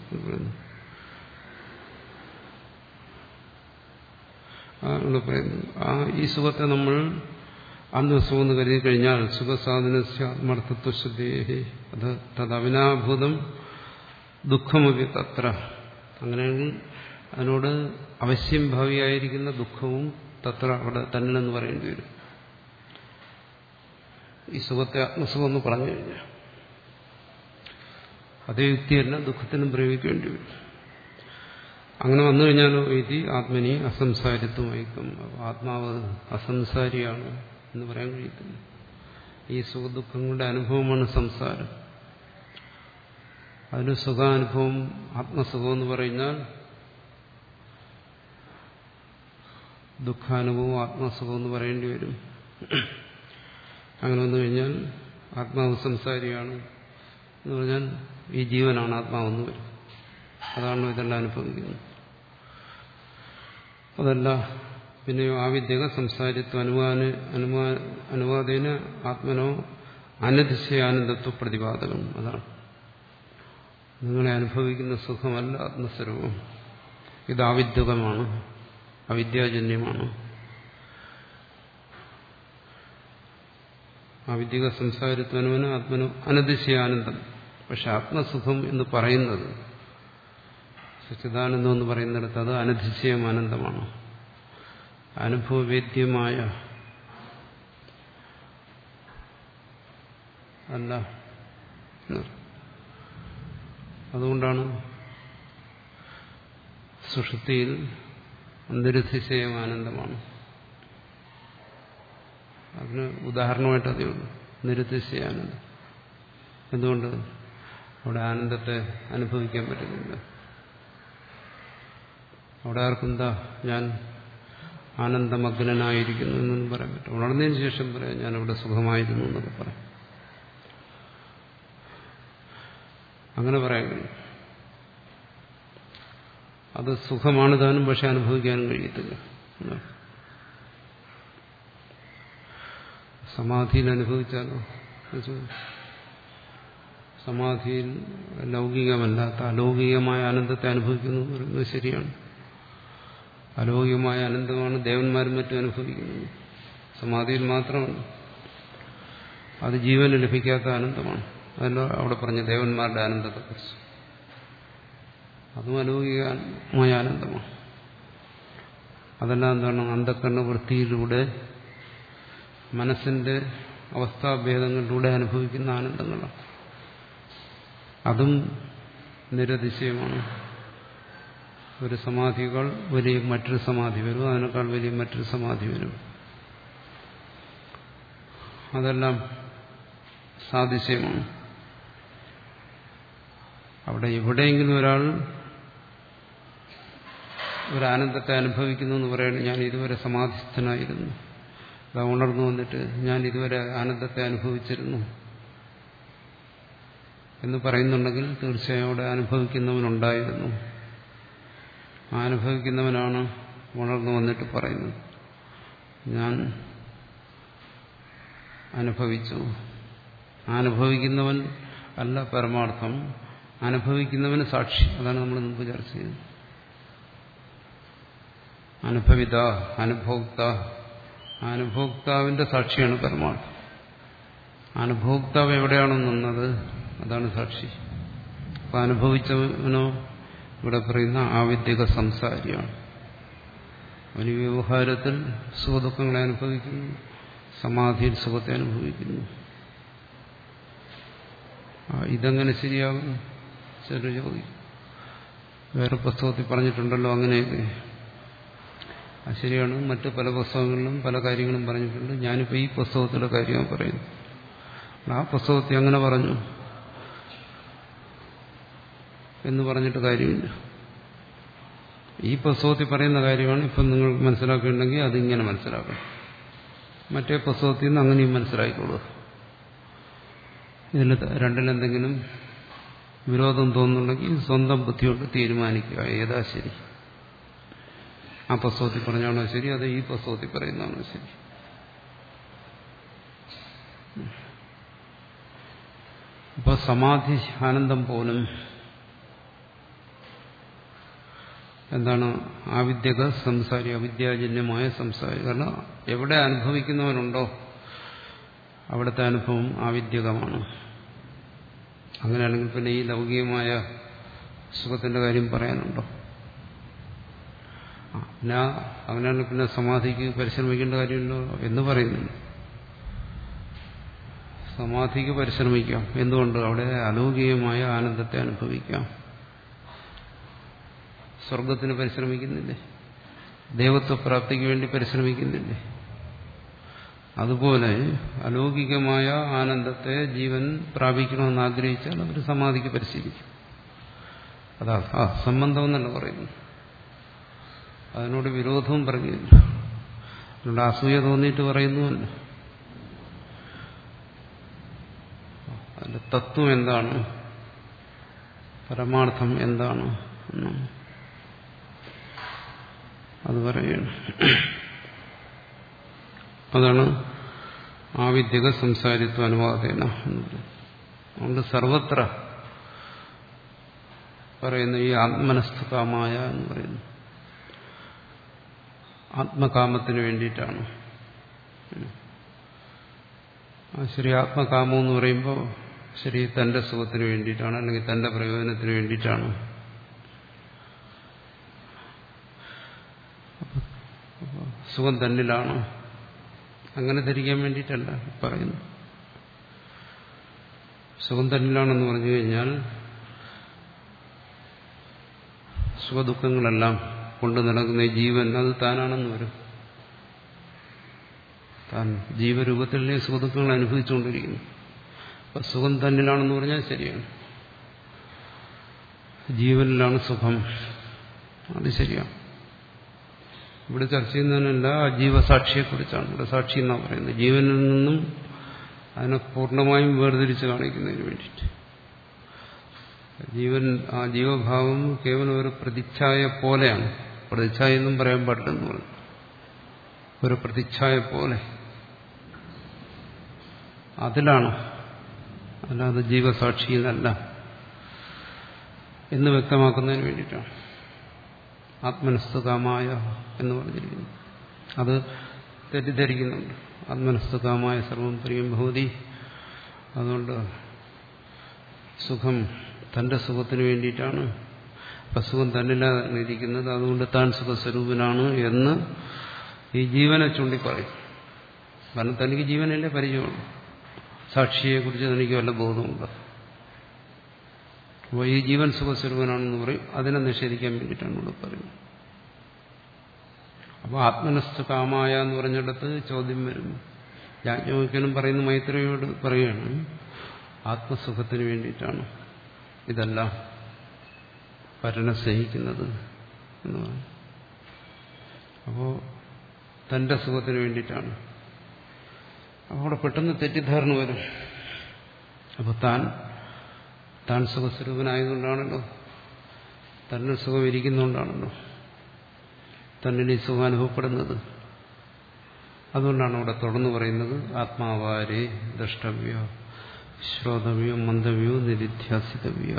ഇവിടെ പറയുന്നു, ആ ഈ സുഖത്തെ നമ്മൾ ആത്മസുഖം എന്ന് കരുതി കഴിഞ്ഞാൽ സുഖസാധനസ്യ ആത്മാർത്ഥത്വശുദ്ധേഹി അത് തദവിനാഭൂതം ദുഃഖമൊക്കെ തത്ര. അങ്ങനെയാണെങ്കിൽ അതിനോട് അവശ്യം ഭാവിയായിരിക്കുന്ന ദുഃഖവും തത്ര അവിടെ തന്നിലെന്ന് പറയേണ്ടി വരും. ഈ സുഖത്തെ ആത്മസുഖം എന്ന് പറഞ്ഞു കഴിഞ്ഞാൽ അതേ യുക്തി തന്നെ ദുഃഖത്തിനും പ്രയോഗിക്കേണ്ടി വരും. അങ്ങനെ വന്നു കഴിഞ്ഞാലോ ഇതി ആത്മനി അസംസാരിത്വമായിക്കും. ആത്മാവ് അസംസാരിയാണ് എന്ന് പറയാൻ കഴിയത്തില്ല. ഈ സുഖദുഃഖങ്ങളുടെ അനുഭവമാണ് സംസാരം. അതിന് സുഖാനുഭവം ആത്മസുഖം എന്ന് പറഞ്ഞാൽ ദുഃഖാനുഭവം ആത്മസുഖം എന്ന് പറയേണ്ടി വരും. അങ്ങനെ വന്നു കഴിഞ്ഞാൽ ആത്മാവ് സംസാരിയാണ് എന്ന് പറഞ്ഞാൽ ഈ ജീവനാണ് ആത്മാവെന്ന് വരും. അതാണ് ഇതെല്ലാം അനുഭവിക്കുന്നത്. അതല്ല പിന്നെയോ ആവിദ്യക സംസാരിത്വ അനുമാന അനുമാ അനുവാദേന ആത്മനോ അനതിശയാനന്ദത്വ പ്രതിപാദകം. അതാണ് നിങ്ങളെ അനുഭവിക്കുന്ന സുഖമല്ല ആത്മസ്വരൂപം. ഇത് ആവിദ്യകമാണ്, അവിദ്യാജന്യമാണ്. ആവിദ്യക സംസാരിത്വനുവിന് ആത്മനു അനതിശയാനന്ദം. പക്ഷെ ആത്മസുഖം എന്ന് പറയുന്നത്, സച്ചിദാനന്ദം എന്ന് പറയുന്നിടത്ത് അത് അനതിശയം ആനന്ദമാണ്, അനുഭവവേദ്യമായ അല്ല. അതുകൊണ്ടാണ് സുഷുപ്തിയിൽ നിരതിശയം ആനന്ദമാണ്. അതിന് ഉദാഹരണമായിട്ട് അതേ ഉള്ളൂ, നിരതിശയാനന്ദം. എന്തുകൊണ്ട് അവിടെ ആനന്ദത്തെ അനുഭവിക്കാൻ പറ്റുന്നില്ല? അവിടെ ആർക്കും എന്താ ഞാൻ ആനന്ദമഗ്നനായിരിക്കുന്നു എന്നൊന്നും പറയാൻ പറ്റും. ഉണർന്നതിന് ശേഷം പറയാം ഞാനവിടെ സുഖമായിരുന്നു എന്നൊക്കെ പറയാം. അങ്ങനെ പറയാൻ കഴിയും. അത് സുഖമാണ് താനും, പക്ഷെ അനുഭവിക്കാനും കഴിയത്തില്ല. സമാധിയിൽ അനുഭവിച്ചാലോ? സമാധിയിൽ ലൗകികമല്ലാത്ത അലൗകികമായ ആനന്ദത്തെ അനുഭവിക്കുന്നു എന്ന് പറയുന്നത് ശരിയാണ്. അലൗകികമായ ആനന്ദമാണ് ദേവന്മാരും മറ്റും അനുഭവിക്കുന്നത്. സമാധിയിൽ മാത്രമല്ല, അത് ജീവന് ലഭിക്കാത്ത ആനന്ദമാണ്. അതല്ല അവിടെ പറഞ്ഞ ദേവന്മാരുടെ ആനന്ദത്തെക്കുറിച്ച്. അതും അലൗകികമായ ആനന്ദമാണ്. അതെല്ലാം എന്താണ്? അന്ധക്കരണ വൃത്തിയിലൂടെ മനസ്സിന്റെ അവസ്ഥാഭേദങ്ങളിലൂടെ അനുഭവിക്കുന്ന ആനന്ദങ്ങളാണ്. അതും നിരതിശയമാണ്. ഒരു സമാധികൾ വലിയ മറ്റൊരു സമാധി വരും, അതിനേക്കാൾ വലിയ മറ്റൊരു സമാധി വരും. അതെല്ലാം സാതിശയമാണ്. അവിടെ എവിടെയെങ്കിലും ഒരാൾ ഒരു ആനന്ദത്തെ അനുഭവിക്കുന്നു എന്ന് പറയുന്നത്, ഞാൻ ഇതുവരെ സമാധിസ്ഥനായിരുന്നു, അതാ ഉണർന്നു വന്നിട്ട് ഞാൻ ഇതുവരെ ആനന്ദത്തെ അനുഭവിച്ചിരുന്നു എന്ന് പറയുന്നുണ്ടെങ്കിൽ തീർച്ചയായും അവിടെ അനുഭവിക്കുന്നവനുണ്ടായിരുന്നു. ആ അനുഭവിക്കുന്നവനാണ് ഉണർന്നു വന്നിട്ട് പറയുന്നത് ഞാൻ അനുഭവിച്ചു. അനുഭവിക്കുന്നവൻ അല്ല പരമാർത്ഥം, അനുഭവിക്കുന്നവന് സാക്ഷി. അതാണ് നമ്മൾ മുമ്പ് ചർച്ച ചെയ്തത്. അനുഭവിത, അനുഭോക്ത, അനുഭോക്താവിന്റെ സാക്ഷിയാണ് പരമാർത്ഥം. അനുഭോക്താവ് എവിടെയാണോ നിന്നത് അതാണ് സാക്ഷി. അപ്പൊ അനുഭവിച്ചവനോ ഇവിടെ പറയുന്ന ആവിദ്യക സംസാരിയാണ്. അവന് വ്യവഹാരത്തിൽ സുഖദുഃഖങ്ങളെ അനുഭവിക്കുന്നു, സമാധിയിൽ സുഖത്തെ അനുഭവിക്കുന്നു. ഇതെങ്ങനെ ശരിയാകും? ചില ചോദിക്കും. വേറെ പുസ്തകത്തിൽ പറഞ്ഞിട്ടുണ്ടല്ലോ അങ്ങനെയൊക്കെ. അത് ശരിയാണ്. മറ്റ് പല പുസ്തകങ്ങളിലും പല കാര്യങ്ങളും പറഞ്ഞിട്ടുണ്ട്. ഞാനിപ്പോൾ ഈ പുസ്തകത്തിലെ കാര്യമാണ് പറയുന്നത്. ആ പുസ്തകത്തിൽ അങ്ങനെ പറഞ്ഞു എന്ന് പറഞ്ഞിട്ട് കാര്യമില്ല. ഈ പുസ്തകത്തിൽ പറയുന്ന കാര്യമാണ് ഇപ്പം നിങ്ങൾക്ക് മനസ്സിലാക്കേണ്ടെങ്കിൽ അതിങ്ങനെ മനസ്സിലാക്കണം. മറ്റേ പുസ്തകത്തിൽ നിന്ന് അങ്ങനെയും മനസ്സിലാക്കിക്കോളൂ. ഇതിൽ രണ്ടിലെന്തെങ്കിലും വിരോധം തോന്നുന്നുണ്ടെങ്കിൽ സ്വന്തം ബുദ്ധിയോട്ട് തീരുമാനിക്കുക ഏതാ ശരി. ആ പുസ്തകത്തിൽ പറഞ്ഞാണോ ശരി, അത് ഈ പുസ്തകത്തിൽ പറയുന്നതാണോ ശരി. അപ്പൊ സമാധി ആനന്ദം പോലും എന്താണ്? ആവിദ്യക സംസാരി, അവിദ്യാജന്യമായ സംസാരി. കാരണം എവിടെ അനുഭവിക്കുന്നവനുണ്ടോ അവിടുത്തെ അനുഭവം ആവിദ്യകമാണ്. അങ്ങനെയാണെങ്കിൽ പിന്നെ ഈ ലൗകികമായ സുഖത്തിന്റെ കാര്യം പറയാനുണ്ടോ? പിന്നെ അങ്ങനെയാണെങ്കിൽ പിന്നെ സമാധിക്ക് പരിശ്രമിക്കേണ്ട കാര്യമുണ്ടോ എന്ന് പറയുന്നുണ്ട്. സമാധിക്ക് പരിശ്രമിക്കാം. എന്തുകൊണ്ട്? അവിടെ അലൗകികമായ ആനന്ദത്തെ അനുഭവിക്കാം. സ്വർഗത്തിന് പരിശ്രമിക്കുന്നില്ലേ? ദേവത്വപ്രാപ്തിക്ക് വേണ്ടി പരിശ്രമിക്കുന്നില്ലേ? അതുപോലെ അലൗകികമായ ആനന്ദത്തെ ജീവൻ പ്രാപിക്കണമെന്ന് ആഗ്രഹിച്ചാൽ അവർ സമാധിക്ക് പരിശീലിക്കും. അതാ ആ സംബന്ധം എന്നല്ല പറയുന്നു. അതിനോട് വിരോധവും പറയുന്നില്ല. അതിനോട് അസൂയ തോന്നിയിട്ട് പറയുന്നുമല്ല. അതിന്റെ തത്വം എന്താണ്, പരമാർത്ഥം എന്താണ് എന്നാണ് അത് പറയുന്നു. അതാണ് ആവിദ്യക സംസാരിത്വ അനുവാദേന എന്നത്. അതുകൊണ്ട് സർവത്ര പറയുന്ന ഈ ആത്മനസ്ഥകാമായ എന്ന് പറയുന്നു ആത്മകാമത്തിന് വേണ്ടിയിട്ടാണ്. ശരി, ആത്മകാമം എന്ന് പറയുമ്പോൾ ശരി തന്റെ സുഖത്തിന് വേണ്ടിയിട്ടാണ്, അല്ലെങ്കിൽ തന്റെ പ്രയോജനത്തിന് വേണ്ടിയിട്ടാണ്. സുഖം തന്നിലാണ്, അങ്ങനെ ധരിക്കാൻ വേണ്ടിയിട്ടല്ല പറയുന്നു. സുഖം തന്നിലാണെന്ന് പറഞ്ഞു കഴിഞ്ഞാൽ സുഖദുഃഖങ്ങളെല്ലാം കൊണ്ടു നടക്കുന്ന ഈ ജീവൻ അത് താനാണെന്ന് വരും. താൻ ജീവരൂപത്തിലെ സുഖദുഃഖങ്ങൾ അനുഭവിച്ചുകൊണ്ടിരിക്കുന്നു. അപ്പൊ സുഖം തന്നിലാണെന്ന് പറഞ്ഞാൽ ശരിയാണ്. ജീവനിലാണ് സുഖം, അത് ശരിയാണ്. ഇവിടെ ചർച്ച ചെയ്യുന്നതിനല്ല, ജീവസാക്ഷിയെക്കുറിച്ചാണ് ഇവിടെ സാക്ഷി എന്നാണ് പറയുന്നത്. ജീവനിൽ നിന്നും അതിനെ പൂർണ്ണമായും വേർതിരിച്ച് കാണിക്കുന്നതിന് വേണ്ടിയിട്ട്. ജീവൻ, ആ ജീവഭാവം കേവലം ഒരു പ്രതിച്ഛായ പോലെയാണ്. പ്രതിച്ഛായ എന്നും പറയാൻ പാടില്ലെന്ന് പറഞ്ഞു. ഒരു പ്രതിച്ഛായ പോലെ അതിലാണ്, അല്ലാതെ ജീവസാക്ഷിയിലല്ല എന്ന് വ്യക്തമാക്കുന്നതിന് വേണ്ടിയിട്ടാണ് ആത്മനസ്തുകാമായ എന്ന് പറഞ്ഞിരിക്കുന്നു. അത് തെറ്റിദ്ധരിക്കുന്നുണ്ട്. ആത്മനസ്തുകാമായ സർവം പ്രിയം ഭവതി. അതുകൊണ്ട് സുഖം തന്റെ സുഖത്തിന് വേണ്ടിയിട്ടാണ്, അപ്പം സുഖം തന്നിലാണ് ഇരിക്കുന്നത്, അതുകൊണ്ട് താൻ സുഖസ്വരൂപനാണ് എന്ന് ഈ ജീവനെ ചൂണ്ടി പറയും. കാരണം തനിക്ക് ജീവനല്ലേ പരിചയമുള്ളൂ, സാക്ഷിയെക്കുറിച്ച് തനിക്ക് വല്ല ബോധമുണ്ട്. അപ്പോൾ ഈ ജീവൻ സുഖസ്വരൂപനാണെന്ന് പറയും. അതിനെ നിഷേധിക്കാൻ വേണ്ടിയിട്ടാണ് ഇവിടെ പറയുന്നത്. അപ്പോൾ ആത്മനസ്ഥ കാമായ എന്ന് പറഞ്ഞിടത്ത് ചോദ്യം വരും. യാജ്ഞവൽക്യനും പറയുന്ന മൈത്രയോട് പറയുകയാണ്, ആത്മസുഖത്തിന് വേണ്ടിയിട്ടാണ് ഇതെല്ലാം പരനെ സ്നേഹിക്കുന്നത് എന്ന് പറയും. അപ്പോൾ തന്റെ സുഖത്തിന് വേണ്ടിയിട്ടാണ്. അപ്പോൾ അവിടെ പെട്ടെന്ന് തെറ്റിദ്ധാരണ വരും. അപ്പോൾ താൻ താൻ സുഖസ്വരൂപനായതുകൊണ്ടാണല്ലോ, തന്നെ സുഖം ഇരിക്കുന്നതുകൊണ്ടാണല്ലോ തന്നിൽ ഈ സുഖം അനുഭവപ്പെടുന്നത്. അതുകൊണ്ടാണ് അവിടെ തുടർന്ന് പറയുന്നത്, ആത്മാവാരേ ദ്രഷ്ടവ്യ ശ്രോതവ്യോ മന്ദവ്യോ നിരിധ്യാസിതവ്യ.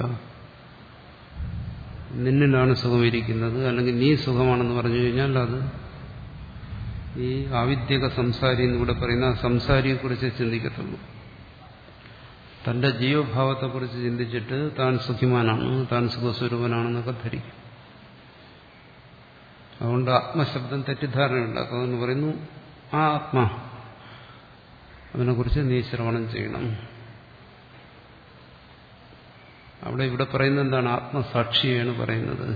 നിന്നിലാണ് സുഖം ഇരിക്കുന്നത്, അല്ലെങ്കിൽ നീ സുഖമാണെന്ന് പറഞ്ഞു കഴിഞ്ഞാൽ അത് ഈ ആവിദ്യക സംസാരി എന്നിവിടെ പറയുന്ന സംസാരിയെക്കുറിച്ച് ചിന്തിക്കത്തുള്ളൂ. തന്റെ ജീവഭാവത്തെക്കുറിച്ച് ചിന്തിച്ചിട്ട് താൻ സുഖിമാനാണ്, താൻ സുഖസ്വരൂപനാണെന്നൊക്കെ ധരിക്കും. അതുകൊണ്ട് ആത്മശബ്ദം തെറ്റിദ്ധാരണയുണ്ടാക്കും. അതെന്ന് പറയുന്നു, ആ ആത്മാ അതിനെക്കുറിച്ച് നീ ശ്രവണം ചെയ്യണം. അവിടെ ഇവിടെ പറയുന്നത് എന്താണ്? ആത്മസാക്ഷിയാണ് പറയുന്നത്,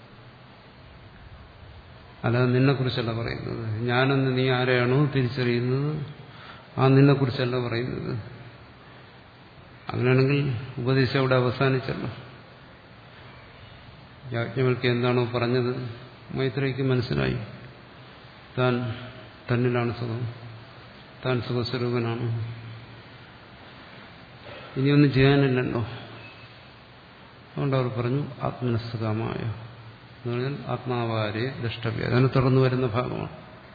അല്ലാതെ നിന്നെക്കുറിച്ചല്ല പറയുന്നത്. ഞാനെന്ന് നീ ആരെയാണോ തിരിച്ചറിയുന്നത് ആ നിന്നെക്കുറിച്ചല്ല പറയുന്നത്. അങ്ങനെയാണെങ്കിൽ ഉപദേശം അവിടെ അവസാനിച്ചല്ലോ. യാജ്ഞവൽക്യൻ എന്താണോ പറഞ്ഞത് മൈത്രേയിക്ക് മനസ്സിലായി. താൻ തന്നിലാണ് സുഖം, താൻ സുഖസ്വരൂപനാണ്, ഇനിയൊന്നും ചെയ്യാനില്ലല്ലോ. അതുകൊണ്ട് അവർ പറഞ്ഞു ആത്മനസ്സുഖമായ എന്ന് പറഞ്ഞാൽ ആത്മാവാരെ ദ്രഷ്ടവ്യ. അതിനെ തുടർന്ന് വരുന്ന ഭാഗമാണ്.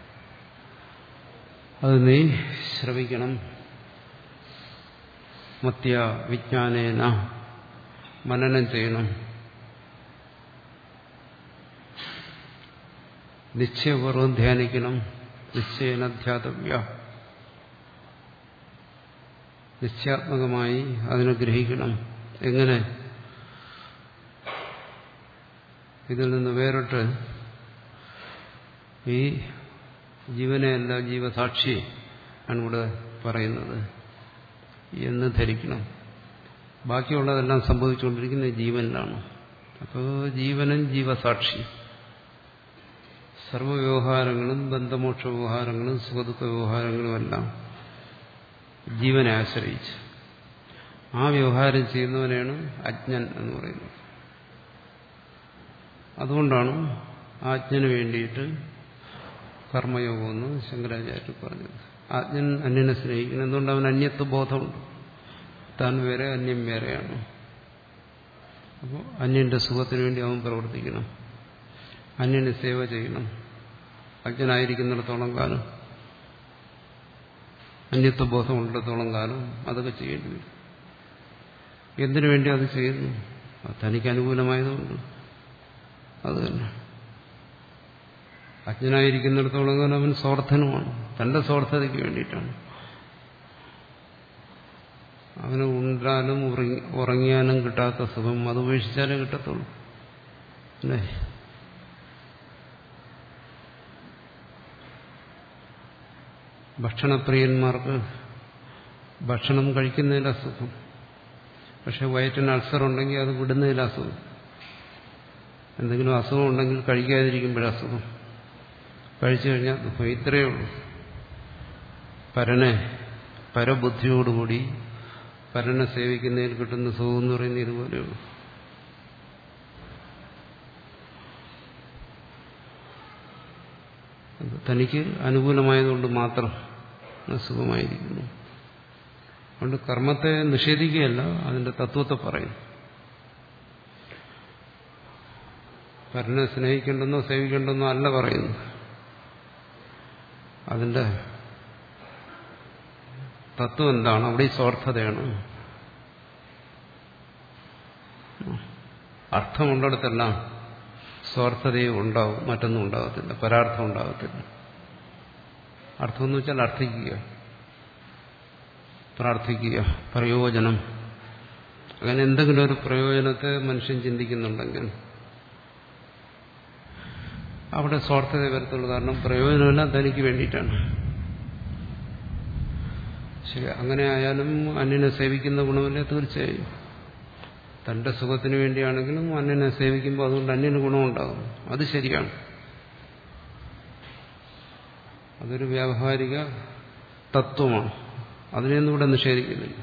അത് നീ ശ്രവിക്കണം. മത്യ വിജ്ഞാനേന മനനം ചെയ്യണം. നിശ്ചയപൂർവ്വം ധ്യാനിക്കണം. നിശ്ചയേന ധ്യാതവ്യ. നിശ്ചയാത്മകമായി അതിനെ ഗ്രഹിക്കണം. എങ്ങനെ? ഇതിൽ നിന്ന് വേറിട്ട് ഈ ജീവനെയല്ല ജീവസാക്ഷിയെ ആണ് ഇവിടെ പറയുന്നത് എന്ന് ധരിക്കണം. ബാക്കിയുള്ളതെല്ലാം സംഭവിച്ചുകൊണ്ടിരിക്കുന്ന ജീവനിലാണ്. അപ്പോൾ ജീവനും ജീവസാക്ഷി, സർവ്വവ്യവഹാരങ്ങളും ബന്ധമോക്ഷ വ്യവഹാരങ്ങളും സുഖദുഃഖ വ്യവഹാരങ്ങളുമെല്ലാം ജീവനെ ആശ്രയിച്ച് ആ വ്യവഹാരം ചെയ്യുന്നവനെയാണ് അജ്ഞൻ എന്ന് പറയുന്നത്. അതുകൊണ്ടാണ് ആജ്ഞന് വേണ്ടിയിട്ട് കർമ്മയോഗമെന്ന് ശങ്കരാചാര്യർ പറഞ്ഞത്. ആജ്ഞൻ അന്യനെ സ്നേഹിക്കണം. എന്തുകൊണ്ട്? അവൻ അന്യത്വ ബോധമുണ്ട്. താൻ വേറെ, അന്യം വേറെയാണ്. അപ്പോൾ അന്യന്റെ സുഖത്തിന് വേണ്ടി അവൻ പ്രവർത്തിക്കണം, അന്യന് സേവ ചെയ്യണം. അജ്ഞനായിരിക്കുന്നിടത്തോളം കാലം, അന്യത്വ ബോധമുള്ളിടത്തോളം കാലം അതൊക്കെ ചെയ്യേണ്ടി വരും. എന്തിനു വേണ്ടി അത് ചെയ്യുന്നു? തനിക്ക് അനുകൂലമായതുകൊണ്ട്. അത് തന്നെ. അജ്ഞനായിരിക്കുന്നിടത്തോളം കാലം അവൻ സ്വാർത്ഥനുമാണ്, തന്റെ സ്വാർത്ഥതയ്ക്ക് വേണ്ടിയിട്ടാണ്. അവന് ഉണ്ടാലും ഉറങ്ങിയാലും കിട്ടാത്ത സുഖം അത് ഉപേക്ഷിച്ചാലേ കിട്ടത്തുള്ളൂ അല്ലേ? ഭക്ഷണപ്രിയന്മാർക്ക് ഭക്ഷണം കഴിക്കുന്നതിൽ അസുഖം, പക്ഷെ വയറ്റിന് അൾസർ ഉണ്ടെങ്കിൽ അത് വിടുന്നതിൽ അസുഖം. എന്തെങ്കിലും അസുഖം ഉണ്ടെങ്കിൽ കഴിക്കാതിരിക്കുമ്പോഴസുഖം, കഴിച്ചു കഴിഞ്ഞാൽ ദുഃഖം. ഇത്രയേ ഉള്ളൂ. പരനെ പരബുദ്ധിയോടുകൂടി പരനെ സേവിക്കുന്നതിൽ കിട്ടുന്ന സുഖം എന്ന് പറയുന്നത് ഇതുപോലെയുള്ളൂ. തനിക്ക് അനുകൂലമായതുകൊണ്ട് മാത്രം സുഖമായിരിക്കുന്നു. അതുകൊണ്ട് കർമ്മത്തെ നിഷേധിക്കുകയല്ല, അതിന്റെ തത്വത്തെ പറയും. പരനെ സ്നേഹിക്കേണ്ടെന്നോ സേവിക്കേണ്ടെന്നോ അല്ല പറയുന്നു. അതിന്റെ തത്വം എന്താണ്? അവിടെ ഈ സ്വാർത്ഥതയാണ്. അർത്ഥമുള്ളിടത്തെല്ലാം സ്വാർത്ഥതയും ഉണ്ടാവും, മറ്റൊന്നും ഉണ്ടാകത്തില്ല, പരാർത്ഥം ഉണ്ടാകത്തില്ല. അർത്ഥം എന്ന് വെച്ചാൽ അർത്ഥിക്കുക, പ്രാർത്ഥിക്കുക, പ്രയോജനം. അങ്ങനെ എന്തെങ്കിലും ഒരു പ്രയോജനത്തെ മനുഷ്യൻ ചിന്തിക്കുന്നുണ്ടെങ്കിൽ അവിടെ സ്വാർത്ഥത വരത്തുള്ളൂ. കാരണം പ്രയോജനമെല്ലാം തനിക്ക് വേണ്ടിയിട്ടാണ്. ശരി, അങ്ങനെ ആയാലും അന്യനെ സേവിക്കുന്ന ഗുണമല്ലേ? തീർച്ചയായും തന്റെ സുഖത്തിന് വേണ്ടിയാണെങ്കിലും അന്യനെ സേവിക്കുമ്പോൾ അതുകൊണ്ട് അന്യന് ഗുണമുണ്ടാകും. അത് ശരിയാണ്. അതൊരു വ്യാവഹാരിക തത്വമാണ്, അതിനെയൊന്നും ഇവിടെ നിഷേധിക്കുന്നില്ല.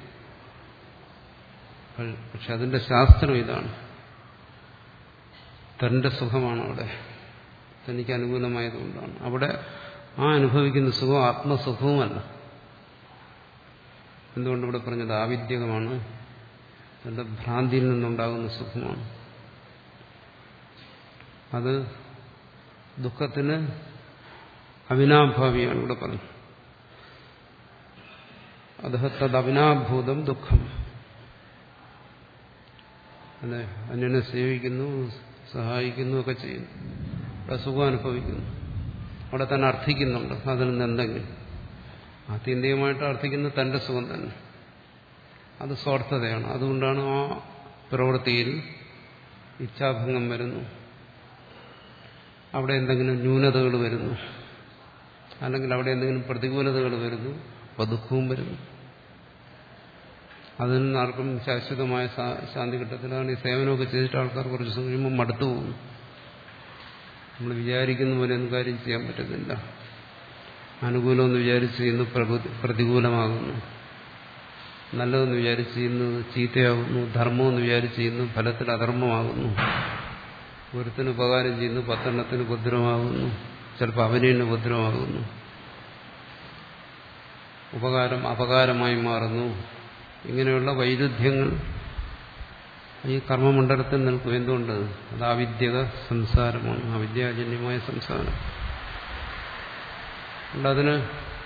പക്ഷെ അതിന്റെ ശാസ്ത്രം ഇതാണ്. തന്റെ സുഖമാണ് അവിടെ, തനിക്ക് അനുകൂലമായതുകൊണ്ടാണ്. അവിടെ ആ അനുഭവിക്കുന്ന സുഖം ആത്മസുഖവുമല്ല. എന്തുകൊണ്ട് ഇവിടെ പറഞ്ഞത് ആവിദ്യകമാണ്, തന്റെ ഭ്രാന്തിയിൽ നിന്നുണ്ടാകുന്ന സുഖമാണ്. അത് ദുഃഖത്തിന് അവിനാഭാവിയാണ് ഇവിടെ പറഞ്ഞത്. അത് തത് അവിനാഭൂതം ദുഃഖം. അല്ലെ, അന്യനെ സേവിക്കുന്നു, സഹായിക്കുന്നു ഒക്കെ ചെയ്യുന്നു, അവിടെ സുഖം അനുഭവിക്കുന്നു, അവിടെ തന്നെ അർത്ഥിക്കുന്നുണ്ട്. അതിൽ നിന്ന് എന്തെങ്കിലും ആത്യന്തികമായിട്ട് അർത്ഥിക്കുന്നത് തന്റെ സുഖം തന്നെ. അത് സ്വാർത്ഥതയാണ്. അതുകൊണ്ടാണ് ആ പ്രവൃത്തിയിൽ ഇച്ഛാഭംഗം വരുന്നു, അവിടെ എന്തെങ്കിലും ന്യൂനതകൾ വരുന്നു, അല്ലെങ്കിൽ അവിടെ എന്തെങ്കിലും പ്രതികൂലതകൾ വരുന്നു, അപ്പോൾ ദുഃഖവും വരുന്നു. അതിൽ നിന്ന് ആർക്കും ശാശ്വതമായ ശാന്തി കിട്ടത്തിലാണ്. ഈ സേവനമൊക്കെ ചെയ്തിട്ട് ആൾക്കാർ കുറച്ച് ദിവസം കഴിയുമ്പോൾ മടുത്തു പോകുന്നു. നമ്മൾ വിചാരിക്കുന്ന പോലെ ഒന്നും കാര്യം ചെയ്യാൻ പറ്റത്തില്ല. അനുകൂലമെന്ന് വിചാരിച്ച് ചെയ്യുന്നു, പ്രതികൂലമാകുന്നു. നല്ലതെന്ന് വിചാരിച്ച് ചെയ്യുന്നത് ചീത്തയാകുന്നു. ധർമ്മമെന്ന് വിചാരിച്ച് ചെയ്യുന്നു, ഫലത്തിൽ അധർമ്മമാകുന്നു. ഒരുത്തിന് ഉപകാരം ചെയ്യുന്നു, പത്തെണ്ണത്തിന് ഉപദ്രവമാകുന്നു. ചിലപ്പോൾ അവനേന് ഉപദ്രവമാകുന്നു. ഉപകാരം അപകാരമായി മാറുന്നു. ഇങ്ങനെയുള്ള വൈരുദ്ധ്യങ്ങൾ ഈ കർമ്മമണ്ഡലത്തിൽ നിൽക്കും. എന്തുകൊണ്ട്? അത് അവിദ്യക സംസാരമാണ്, അവിദ്യാജന്യമായ സംസാരം. അതിന്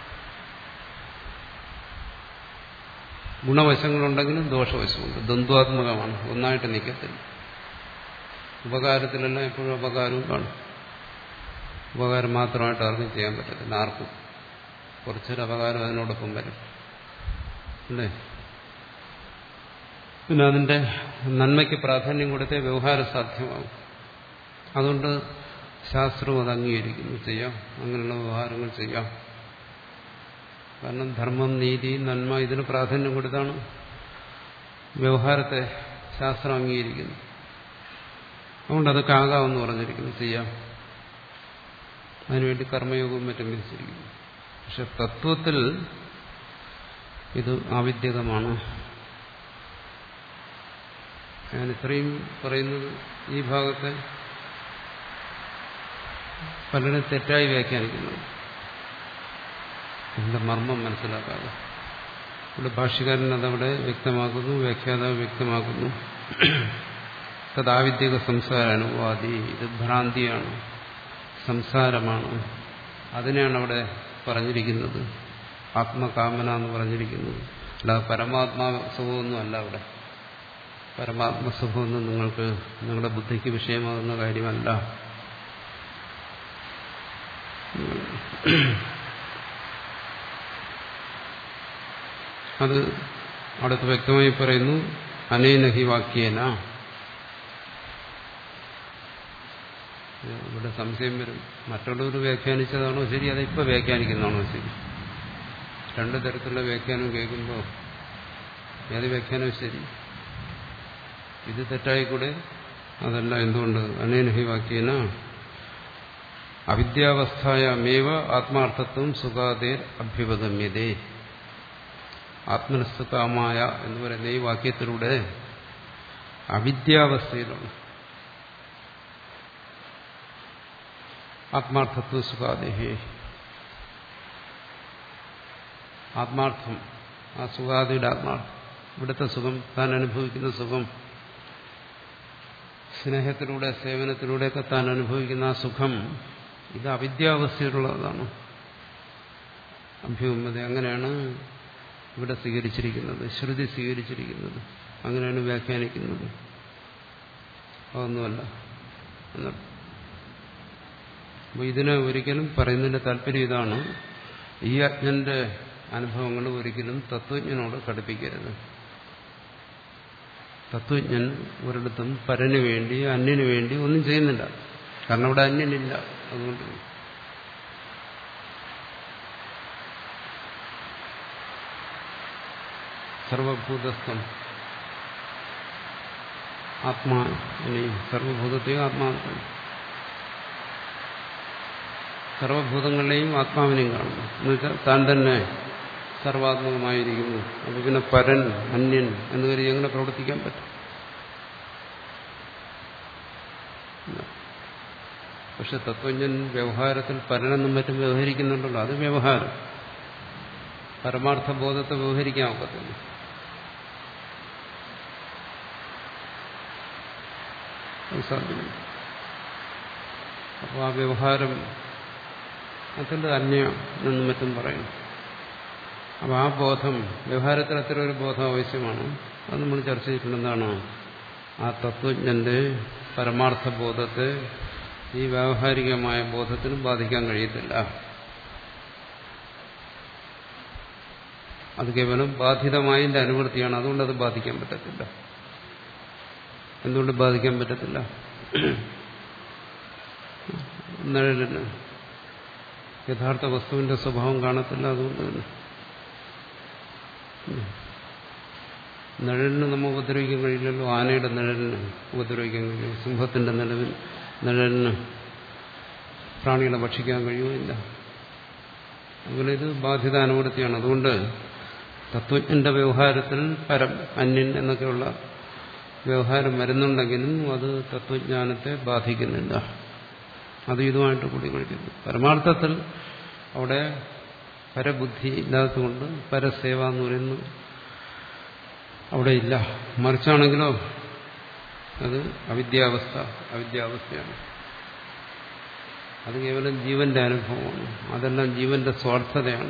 ഗുണവശങ്ങളുണ്ടെങ്കിലും ദോഷവശമുണ്ട്. ദ്വന്ദ്വാത്മകമാണ്, ഒന്നായിട്ട് നിൽക്കത്തില്ല. ഉപകാരത്തിലെല്ലാം എപ്പോഴും അപകാരവും കാണും. ഉപകാരം മാത്രമായിട്ട് ആർക്കും ചെയ്യാൻ പറ്റത്തില്ല. ആർക്കും കുറച്ചൊരു അപകാരം അതിനോടൊപ്പം വരും, അല്ലേ? പിന്നെ അതിന്റെ നന്മയ്ക്ക് പ്രാധാന്യം കൊടുത്തേ വ്യവഹാര സാധ്യമാകും. അതുകൊണ്ട് ശാസ്ത്രവും അത് അംഗീകരിക്കുന്നു. ചെയ്യാം, അങ്ങനെയുള്ള വ്യവഹാരങ്ങൾ ചെയ്യാം. കാരണം ധർമ്മം, നീതി, നന്മ ഇതിന് പ്രാധാന്യം കൊടുത്താണ് വ്യവഹാരത്തെ ശാസ്ത്രം അംഗീകരിക്കുന്നത്. അതുകൊണ്ട് അതൊക്കെ ആകാമെന്ന് പറഞ്ഞിരിക്കുന്നു, ചെയ്യാം. അതിനുവേണ്ടി കർമ്മയോഗവും മറ്റും വിധിച്ചിരിക്കുന്നു. പക്ഷെ തത്വത്തിൽ ഇത് ആവിദ്യകമാണ്. ഞാൻ ഇത്രയും പറയുന്നത് ഈ ഭാഗത്തെ പലരും തെറ്റായി വ്യാഖ്യാനിക്കുന്നത്, ഇതിന്റെ മർമ്മം മനസ്സിലാക്കാതെ. ഇവിടെ ഭാഷ്യകാരൻ അതവിടെ വ്യക്തമാക്കുന്നു, വ്യാഖ്യാതാവ് വ്യക്തമാക്കുന്നു. തദാവിദ്യക സംസാര അനുവാദി, ഇത് ഭ്രാന്തിയാണ്, സംസാരമാണ്. അതിനെയാണ് അവിടെ പറഞ്ഞിരിക്കുന്നത്, ആത്മകാമന എന്ന് പറഞ്ഞിരിക്കുന്നത്. അല്ലാതെ പരമാത്മാ സുഖമൊന്നും അല്ല അവിടെ. പരമാത്മസുഖമൊന്നും നിങ്ങൾക്ക് നിങ്ങളുടെ ബുദ്ധിക്ക് വിഷയമാകുന്ന കാര്യമല്ല. അത് അടുത്ത് വ്യക്തമായി പറയുന്നു അനേനഹി വാക്യേന. ഇവിടെ സംശയം വരും, മറ്റുള്ളവർ വ്യാഖ്യാനിച്ചതാണോ ശരി, അതിപ്പോൾ വ്യാഖ്യാനിക്കുന്നതാണോ ശരി? രണ്ടു തരത്തിലുള്ള വ്യാഖ്യാനം കേൾക്കുമ്പോൾ ഏത് വ്യാഖ്യാനവും ശരി? ഇത് തെറ്റായിക്കൂടെ? അതല്ല. എന്തുകൊണ്ട്? അനേനഹി വാക്യേന അവിദ്യാവസ്ഥായമേവ ആത്മാർത്ഥത്വം സുഖാദേർ അഭ്യുപഗമ്യതേ. ആത്മനസ്തു കാമായ എന്ന് പറയുന്ന ഈ വാക്യത്തിലൂടെ അവിദ്യാവസ്ഥയിലാണ് ആത്മാർത്ഥത്വ സുഖാദേഹേ, ആത്മാർത്ഥം, ആ സുഖാദിയുടെ ആത്മാർത്ഥം, ഇവിടുത്തെ സുഖം, താൻ അനുഭവിക്കുന്ന സുഖം, സ്നേഹത്തിലൂടെ സേവനത്തിലൂടെയൊക്കെ താൻ അനുഭവിക്കുന്ന ആ സുഖം, ഇത് അവിദ്യാവസ്ഥയിലുള്ളതാണ്. അഭ്യുപഗമ്യത അങ്ങനെയാണ് ഇവിടെ സ്വീകരിച്ചിരിക്കുന്നത്, ശ്രുതി സ്വീകരിച്ചിരിക്കുന്നത്, അങ്ങനെയാണ് വ്യാഖ്യാനിക്കുന്നത്. അതൊന്നുമല്ല എന്നർത്ഥം. അപ്പോൾ ഇതിനെ ഒരിക്കലും പറയുന്നതിന്റെ താല്പര്യം ഇതാണ്, ഈ അജ്ഞന്റെ അനുഭവങ്ങൾ ഒരിക്കലും തത്വജ്ഞനോട് ഘടിപ്പിക്കരുത്. തത്വജ്ഞൻ ഒരിടത്തും പരന് വേണ്ടി അന്യന് വേണ്ടി ഒന്നും ചെയ്യുന്നില്ല. കാരണം അവിടെ അന്യനില്ല. അതുകൊണ്ട് സർവഭൂതസ്ഥം ആത്മാ, ഇനി സർവഭൂതത്തെയും ആത്മാവ്, സർവഭൂതങ്ങളെയും ആത്മാവിനെയും കാണുന്നു. എന്നുവെച്ചാൽ താൻ തന്നെ സർവാത്മകമായിരിക്കുന്നു. അപ്പോൾ പിന്നെ പരൻ അന്യൻ എന്ന് കരുതി എങ്ങനെ പ്രവർത്തിക്കാൻ പറ്റും? പക്ഷെ തത്വജ്ഞൻ വ്യവഹാരത്തിൽ പരനെന്നും മറ്റും വ്യവഹരിക്കുന്നുണ്ടല്ലോ, അത് വ്യവഹാരം. പരമാർത്ഥ ബോധത്തെ വ്യവഹരിക്കാൻ ഒക്കത്തില്ല. അത് സാധ്യമല്ല. അപ്പോൾ ആ വ്യവഹാരം അതിൻ്റെ അന്യം എന്നും മറ്റും പറയുന്നു. അപ്പോൾ ആ ബോധം, വ്യവഹാരത്തിൽ അത്ര ഒരു ബോധം ആവശ്യമാണ്. അത് നമ്മൾ ചർച്ച ചെയ്തിട്ടുണ്ട്. എന്താണ്? ആ തത്വജ്ഞന്റെ പരമാർത്ഥ ബോധത്തെ ഈ വ്യാവഹാരികമായ ബോധത്തിന് ബാധിക്കാൻ കഴിയത്തില്ല. അത് കേവലം ബാധിതമായതിന്റെ അനുവൃത്തിയാണ്. അതുകൊണ്ട് അത് ബാധിക്കാൻ പറ്റത്തില്ല. എന്തുകൊണ്ട് ബാധിക്കാൻ പറ്റത്തില്ല? നിഴലിന് യഥാർത്ഥ വസ്തുവിന്റെ സ്വഭാവം കാണത്തില്ല. അതുകൊണ്ട് തന്നെ നിഴലിന് നമ്മൾ ഉപദ്രവിക്കാൻ കഴിയില്ലല്ലോ. ആനയുടെ നിഴലിന് ഉപദ്രവിക്കാൻ കഴിയും. സിംഹത്തിന്റെ നിലവിൽ നിഴലിന് പ്രാണികളെ ഭക്ഷിക്കാൻ കഴിയുമില്ല. അതുപോലെ ഇത് ബാധ്യത അനുവൃത്തിയാണ്. അതുകൊണ്ട് തത്വജ്ഞന്റെ വ്യവഹാരത്തിൽ പരം അന്യൻ എന്നൊക്കെയുള്ള വ്യവഹാരം വരുന്നുണ്ടെങ്കിലും അത് തത്വജ്ഞാനത്തെ ബാധിക്കുന്നില്ല. അത് ഇതുമായിട്ട് കൂടി കഴിക്കുന്നു. പരമാർത്ഥത്തിൽ അവിടെ പരബുദ്ധി ഇല്ലാത്തതുകൊണ്ട് പരസേവ എന്ന് പറയുന്നു അവിടെ ഇല്ല. മറിച്ചാണെങ്കിലോ അത് അവിദ്യാവസ്ഥ, അവിദ്യാവസ്ഥയാണ്. അത് കേവലം ജീവന്റെ അനുഭവമാണ്. അതെല്ലാം ജീവന്റെ സ്വാർത്ഥതയാണ്.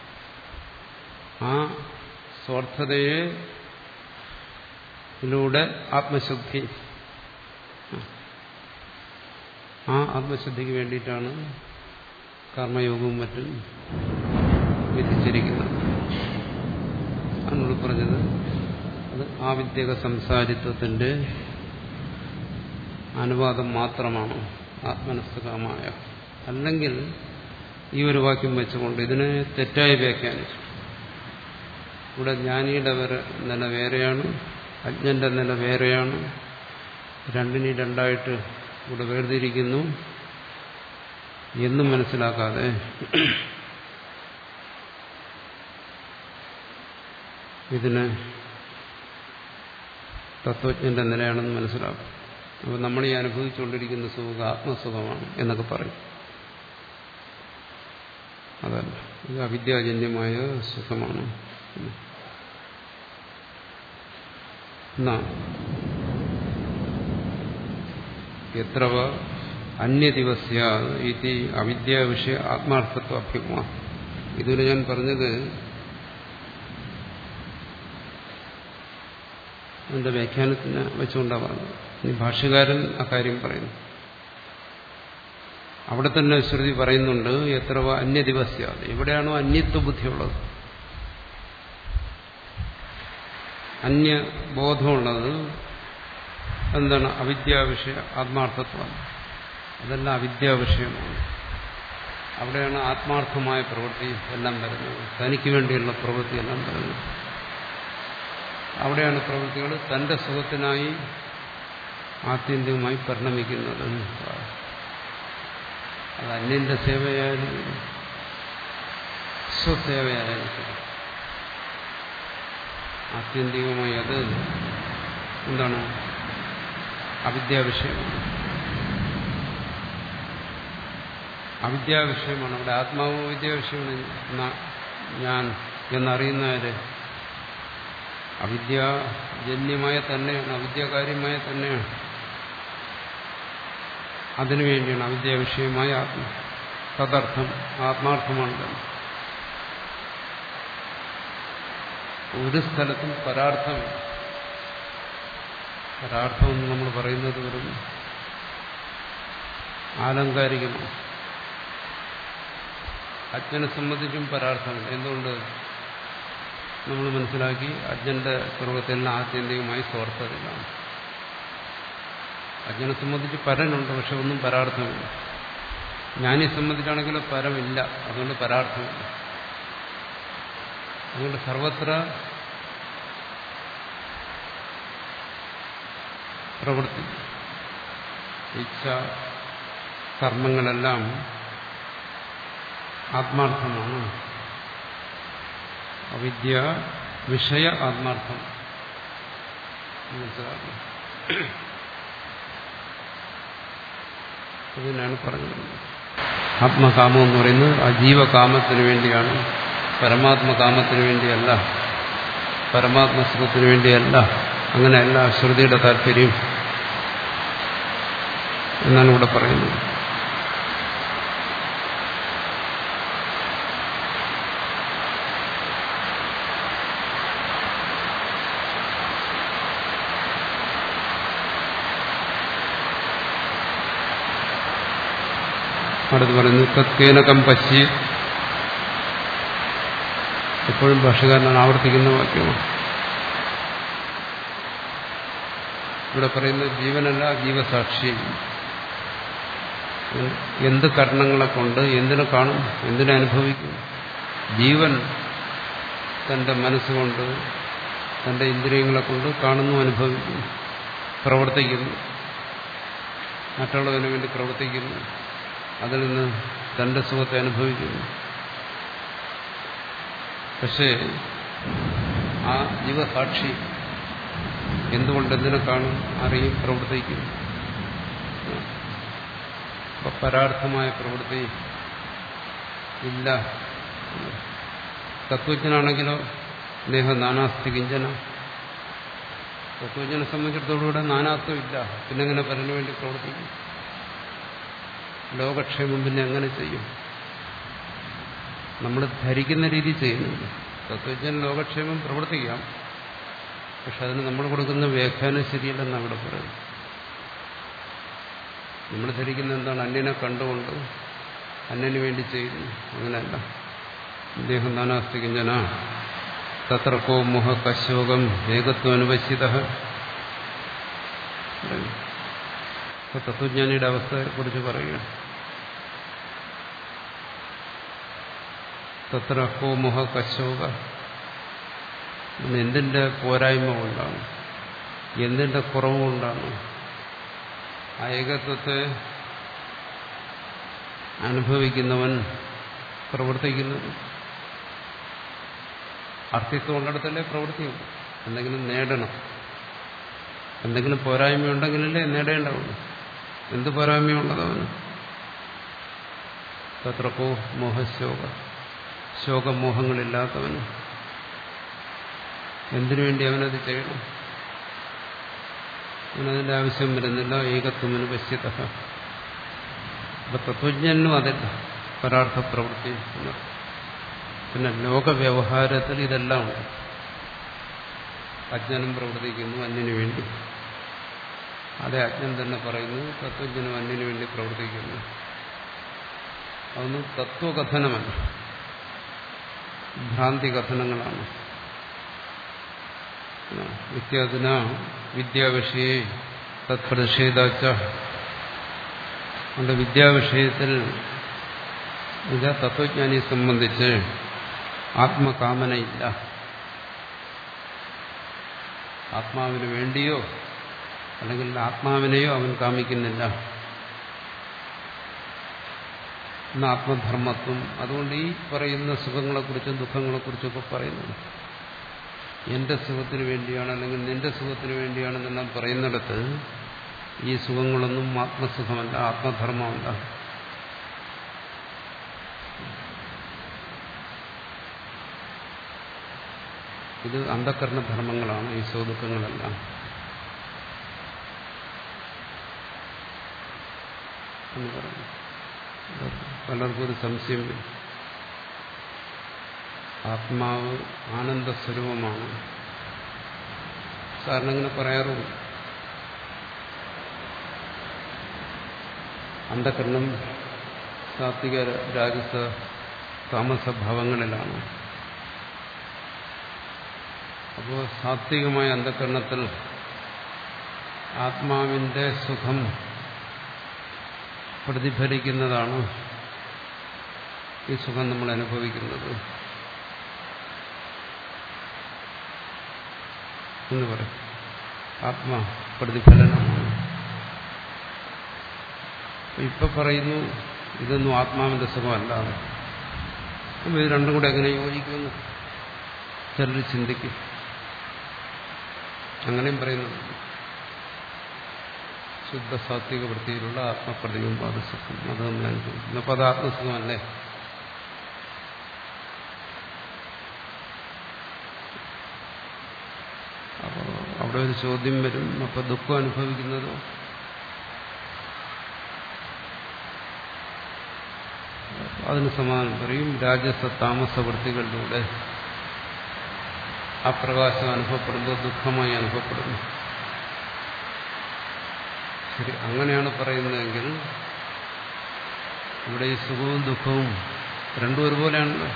ആ സ്വാർത്ഥതയെ ിലൂടെ ആത്മശുദ്ധി, ആ ആത്മശുദ്ധിക്ക് വേണ്ടിയിട്ടാണ് കർമ്മയോഗവും മറ്റും വിധിച്ചിരിക്കുന്നത്. അതിനോട് പറഞ്ഞത് അത് ആവിദ്യക സംസാരിത്വത്തിന്റെ അനുവാദം മാത്രമാണ് ആത്മനസ്തുകമായ. അല്ലെങ്കിൽ ഈ ഒരു വാക്യം വെച്ചുകൊണ്ട് ഇതിനെ തെറ്റായി വ്യാഖ്യാനിച്ചു. ഇവിടെ ജ്ഞാനിയുടെ നില വേറെയാണ്, അജ്ഞന്റെ നില വേറെയാണ്. രണ്ടിനെ രണ്ടായിട്ട് ഇവിടെ വേർതിരിക്കുന്നു എന്നും മനസ്സിലാക്കാതെ ഇതിന് തത്വജ്ഞന്റെ നിലയാണെന്ന് മനസ്സിലാക്കും. അപ്പോൾ നമ്മൾ ഈ അനുഭവിച്ചുകൊണ്ടിരിക്കുന്ന സുഖം ആത്മസുഖമാണ് എന്നൊക്കെ പറയും. അതല്ല, ഇത് അവിദ്യാജന്യമായ സുഖമാണ്. എത്ര അന്യദിവസ്യ ഇത് അവിദ്യാവിഷയ ആത്മാർത്ഥത്വ അഭ്യുമ. ഇതുവരെ ഞാൻ പറഞ്ഞത് എന്റെ വ്യാഖ്യാനത്തിന് വെച്ചുകൊണ്ടാണ് പറഞ്ഞത്. ഇനി ഭാഷ്യകാരൻ അക്കാര്യം പറയുന്നു. അവിടെ തന്നെ ശ്രുതി പറയുന്നുണ്ട് എത്ര അന്യദിവസ്യ. എവിടെയാണോ അന്യത്വ ബുദ്ധിയുള്ളത്, അന്യബോധമുള്ളത് എന്താണ്? അവിദ്യാവിഷയ ആത്മാർത്ഥത്വം. അതെല്ലാം അവിദ്യാവിഷയമാണ്. അവിടെയാണ് ആത്മാർത്ഥമായ പ്രവൃത്തി എല്ലാം വരുന്നത്. തനിക്ക് വേണ്ടിയുള്ള പ്രവൃത്തി എല്ലാം വരുന്നത്. അവിടെയാണ് പ്രവൃത്തികൾ തന്റെ സുഖത്തിനായി ആത്യന്തികമായി പരിണമിക്കുന്നത്. അത് അന്യന്റെ സേവയായാലും സ്വസേവയായാലും ശരി, ആത്യന്തികമായി അത് എന്താണ്? അവിദ്യാവിഷയമാണ്. അവിദ്യാവിഷയമാണ്. അവിടെ ആത്മാവും വിദ്യാവിഷയമാണ്. ഞാൻ എന്നറിയുന്നവര് അവിദ്യാജന്യമായ തന്നെയാണ്, അവിദ്യാകാര്യമായ തന്നെയാണ്. അതിനുവേണ്ടിയാണ് അവിദ്യാവിഷയമായ ആത്മ. തദർത്ഥം ആത്മാർത്ഥമാണ്. ഒരു സ്ഥലത്തും പരാർത്ഥം പരാർത്ഥം എന്ന് നമ്മൾ പറയുന്നത് ഒരു ആലങ്കാരികമാണ്. അജ്ഞനെ സംബന്ധിച്ചും പരാർത്ഥമില്ല. എന്തുകൊണ്ട്? നമ്മൾ മനസ്സിലാക്കി അജ്ഞന്റെ സർവ്വത്തിൽ ആത്യന്തികമായി സ്വാർത്ഥതയിലാണ്. അജ്ഞനെ സംബന്ധിച്ച് പരനുണ്ട്, പക്ഷെ ഒന്നും പരാർത്ഥമില്ല. ജ്ഞാനിയെ സംബന്ധിച്ചാണെങ്കിലും പരമില്ല, അതുകൊണ്ട് പരാർത്ഥമില്ല. അതുകൊണ്ട് സർവത്ര പ്രവൃത്തി, ഇച്ഛ, കർമ്മങ്ങളെല്ലാം ആത്മാർത്ഥമാണ്. അവിദ്യ വിഷയ ആത്മാർത്ഥം മനസ്സിലാക്കണം. അതിനാണ് പറഞ്ഞത്. ആത്മകാമം എന്ന് പറയുന്നത് ആ ജീവകാമത്തിന് വേണ്ടിയാണ്, പരമാത്മകാമത്തിന് വേണ്ടിയല്ല, പരമാത്മസുഖത്തിന് വേണ്ടിയല്ല. അങ്ങനെയല്ല ശ്രുതിയുടെ താല്പര്യം എന്നാണ് ഇവിടെ പറയുന്നത്. അടുത്ത് പറയുന്നു തത്കേനകം പശ്യ. എപ്പോഴും ഭാഷകാരനാണ് ആവർത്തിക്കുന്ന വാക്യമാണ്. ഇവിടെ പറയുന്നത് ജീവനല്ല, ജീവസാക്ഷി. എന്ത് കർണങ്ങളെ കൊണ്ട് എന്തിനെ കാണും, എന്തിനെ അനുഭവിക്കും? ജീവൻ തന്റെ മനസ്സുകൊണ്ട്, തന്റെ ഇന്ദ്രിയങ്ങളെ കൊണ്ട് കാണുന്നു, അനുഭവിക്കുന്നു, പ്രവർത്തിക്കുന്നു, മറ്റുള്ളതിനു വേണ്ടി പ്രവർത്തിക്കുന്നു, അതിൽ നിന്ന് തന്റെ സുഖത്തെ അനുഭവിക്കുന്നു. പക്ഷേ ആ ജീവസാക്ഷി എന്തുകൊണ്ട് എന്തിനെ കാണും, അറിയും, പ്രവർത്തിക്കും? അപ്പൊ പരാർത്ഥമായ പ്രവൃത്തി ഇല്ല. തത്വജ്ഞനാണെങ്കിലോ ദേഹ നാനാസ്തി കിഞ്ചന. തത്വജ്ഞനെ സംബന്ധിച്ചിടത്തോടുകൂടെ നാനാത്വം ഇല്ല. പിന്നെങ്ങനെ പരനു വേണ്ടി പ്രവർത്തിക്കും? ലോകക്ഷേമം പിന്നെ എങ്ങനെ ചെയ്യും? നമ്മൾ ധരിക്കുന്ന രീതി ചെയ്യുന്നുണ്ട്. തത്വജ്ഞൻ ലോകക്ഷേമം പ്രവർത്തിക്കാം, പക്ഷെ അതിന് നമ്മൾ കൊടുക്കുന്ന വ്യാഖ്യാനം ശരിയല്ലെന്ന് അവിടെ പറയുന്നത്. നമ്മൾ ധരിക്കുന്ന എന്താണ്? അന്യനെ കണ്ടുകൊണ്ട് അന്യന് വേണ്ടി ചെയ്യുന്നു. അങ്ങനെയല്ല. ദേഹം നാനാസ്തി കിഞ്ചന തത്രക്കോ മോഹ കശോകം ഏകത്വം അനുപശ്യത. തത്വജ്ഞാനിയുടെ അവസ്ഥയെക്കുറിച്ച് പറയുകയാണ്. തത്രക്കോ മോഹ കശോക. എന്തിന്റെ പോരായ്മ കൊണ്ടാണ്, എന്തിന്റെ കുറവ് കൊണ്ടാണ് ആ ഏകത്വത്തെ അനുഭവിക്കുന്നവൻ പ്രവർത്തിക്കുന്നത്? അർത്ഥിത്വം ഉള്ളിടത്തല്ലേ പ്രവൃത്തിയുള്ളൂ. എന്തെങ്കിലും നേടണം, എന്തെങ്കിലും പോരായ്മയുണ്ടെങ്കിലല്ലേ നേടേണ്ടതുള്ളൂ. എന്ത് പോരായ്മയുള്ളതവന്? തത്രക്കോ മോഹശോക. ശോകമോഹങ്ങളില്ലാത്തവന് എന്തിനു വേണ്ടി അവനത് ചെയ്യണം? അവനതിന്റെ ആവശ്യം വരുന്നില്ല. ഏകത്വമിന് പശ്യത. അപ്പൊ തത്വജ്ഞനും അതല്ല, പരാർത്ഥ പ്രവൃത്തി. പിന്നെ ലോകവ്യവഹാരത്തിൽ ഇതെല്ലാം ഉണ്ട്. അജ്ഞനും പ്രവർത്തിക്കുന്നു അന്യനു വേണ്ടി. അതേ അജ്ഞൻ തന്നെ പറയുന്നു തത്വജ്ഞനും അന്യനു വേണ്ടി പ്രവർത്തിക്കുന്നു. അതൊന്നും തത്വകഥനമല്ല, ഭ്രാന്തി കഥനങ്ങളാണ്. ഇത്യാദിന വിദ്യാവിഷയെ തത്പ്രതിഷേധാച്ച. അതുകൊണ്ട് വിദ്യാവിഷയത്തിൽ ഇത് തത്വജ്ഞാനിയെ സംബന്ധിച്ച് ആത്മകാമനയില്ല. ആത്മാവിന് വേണ്ടിയോ അല്ലെങ്കിൽ ആത്മാവിനെയോ അവൻ കാമിക്കുന്നില്ല. എന്ന ആത്മധർമ്മത്വം. അതുകൊണ്ട് ഈ പറയുന്ന സുഖങ്ങളെക്കുറിച്ചും ദുഃഖങ്ങളെക്കുറിച്ചൊക്കെ പറയുന്നത് എന്റെ സുഖത്തിന് വേണ്ടിയാണ് അല്ലെങ്കിൽ നിന്റെ സുഖത്തിന് വേണ്ടിയാണെന്നെല്ലാം പറയുന്നിടത്ത് ഈ സുഖങ്ങളൊന്നും ആത്മസുഖമല്ല, ആത്മധർമ്മമല്ല. ഇത് അന്ധകരണധർമ്മങ്ങളാണ് ഈ സുഖദുഃഖങ്ങളെല്ലാം എന്ന് പറയുന്നു. പലർക്കും ഒരു സംശയം വരും. ആത്മാവ് ആനന്ദസ്വരൂപമാണ്. സാറിന് അങ്ങനെ പറയാറുണ്ട്. അന്ധകരണം സാത്വിക രാജസ താമസഭാവങ്ങളിലാണ്. അപ്പോൾ സാത്വികമായ അന്ധകരണത്തിൽ ആത്മാവിന്റെ സുഖം പ്രതിഫലിക്കുന്നതാണ് ഈ സുഖം നമ്മൾ അനുഭവിക്കുന്നത് എന്ന് പറയും. ആത്മാ പ്രതിഫലനമാണ്. ഇപ്പൊ പറയുന്നു ഇതൊന്നും ആത്മാവിന്റെ സുഖമല്ല. ഇത് രണ്ടും കൂടെ എങ്ങനെ യോജിക്കുന്നു ചിലർ ചിന്തിക്കും. അങ്ങനെയും പറയുന്നു. ശുദ്ധ സാത്വിക വൃത്തിയിലുള്ള ആത്മപ്രതിബിംബാദ സുഖം അത് നമ്മൾ അനുഭവിക്കുന്നു. അപ്പൊ അത് ആത്മസുഖമല്ലേ? അപ്പോ അവിടെ ഒരു ചോദ്യം വരും. അപ്പൊ ദുഃഖം അനുഭവിക്കുന്നതോ? അതിന് സമാധാനം പറയും. രാജസ താമസ വൃത്തികളിലൂടെ ആ പ്രകാശം അനുഭവപ്പെടുമ്പോൾ ദുഃഖമായി അനുഭവപ്പെടുന്നു. ശരി, അങ്ങനെയാണ് പറയുന്നതെങ്കിൽ ഇവിടെ ഈ സുഖവും ദുഃഖവും രണ്ടും ഒരുപോലെയാണല്ലോ.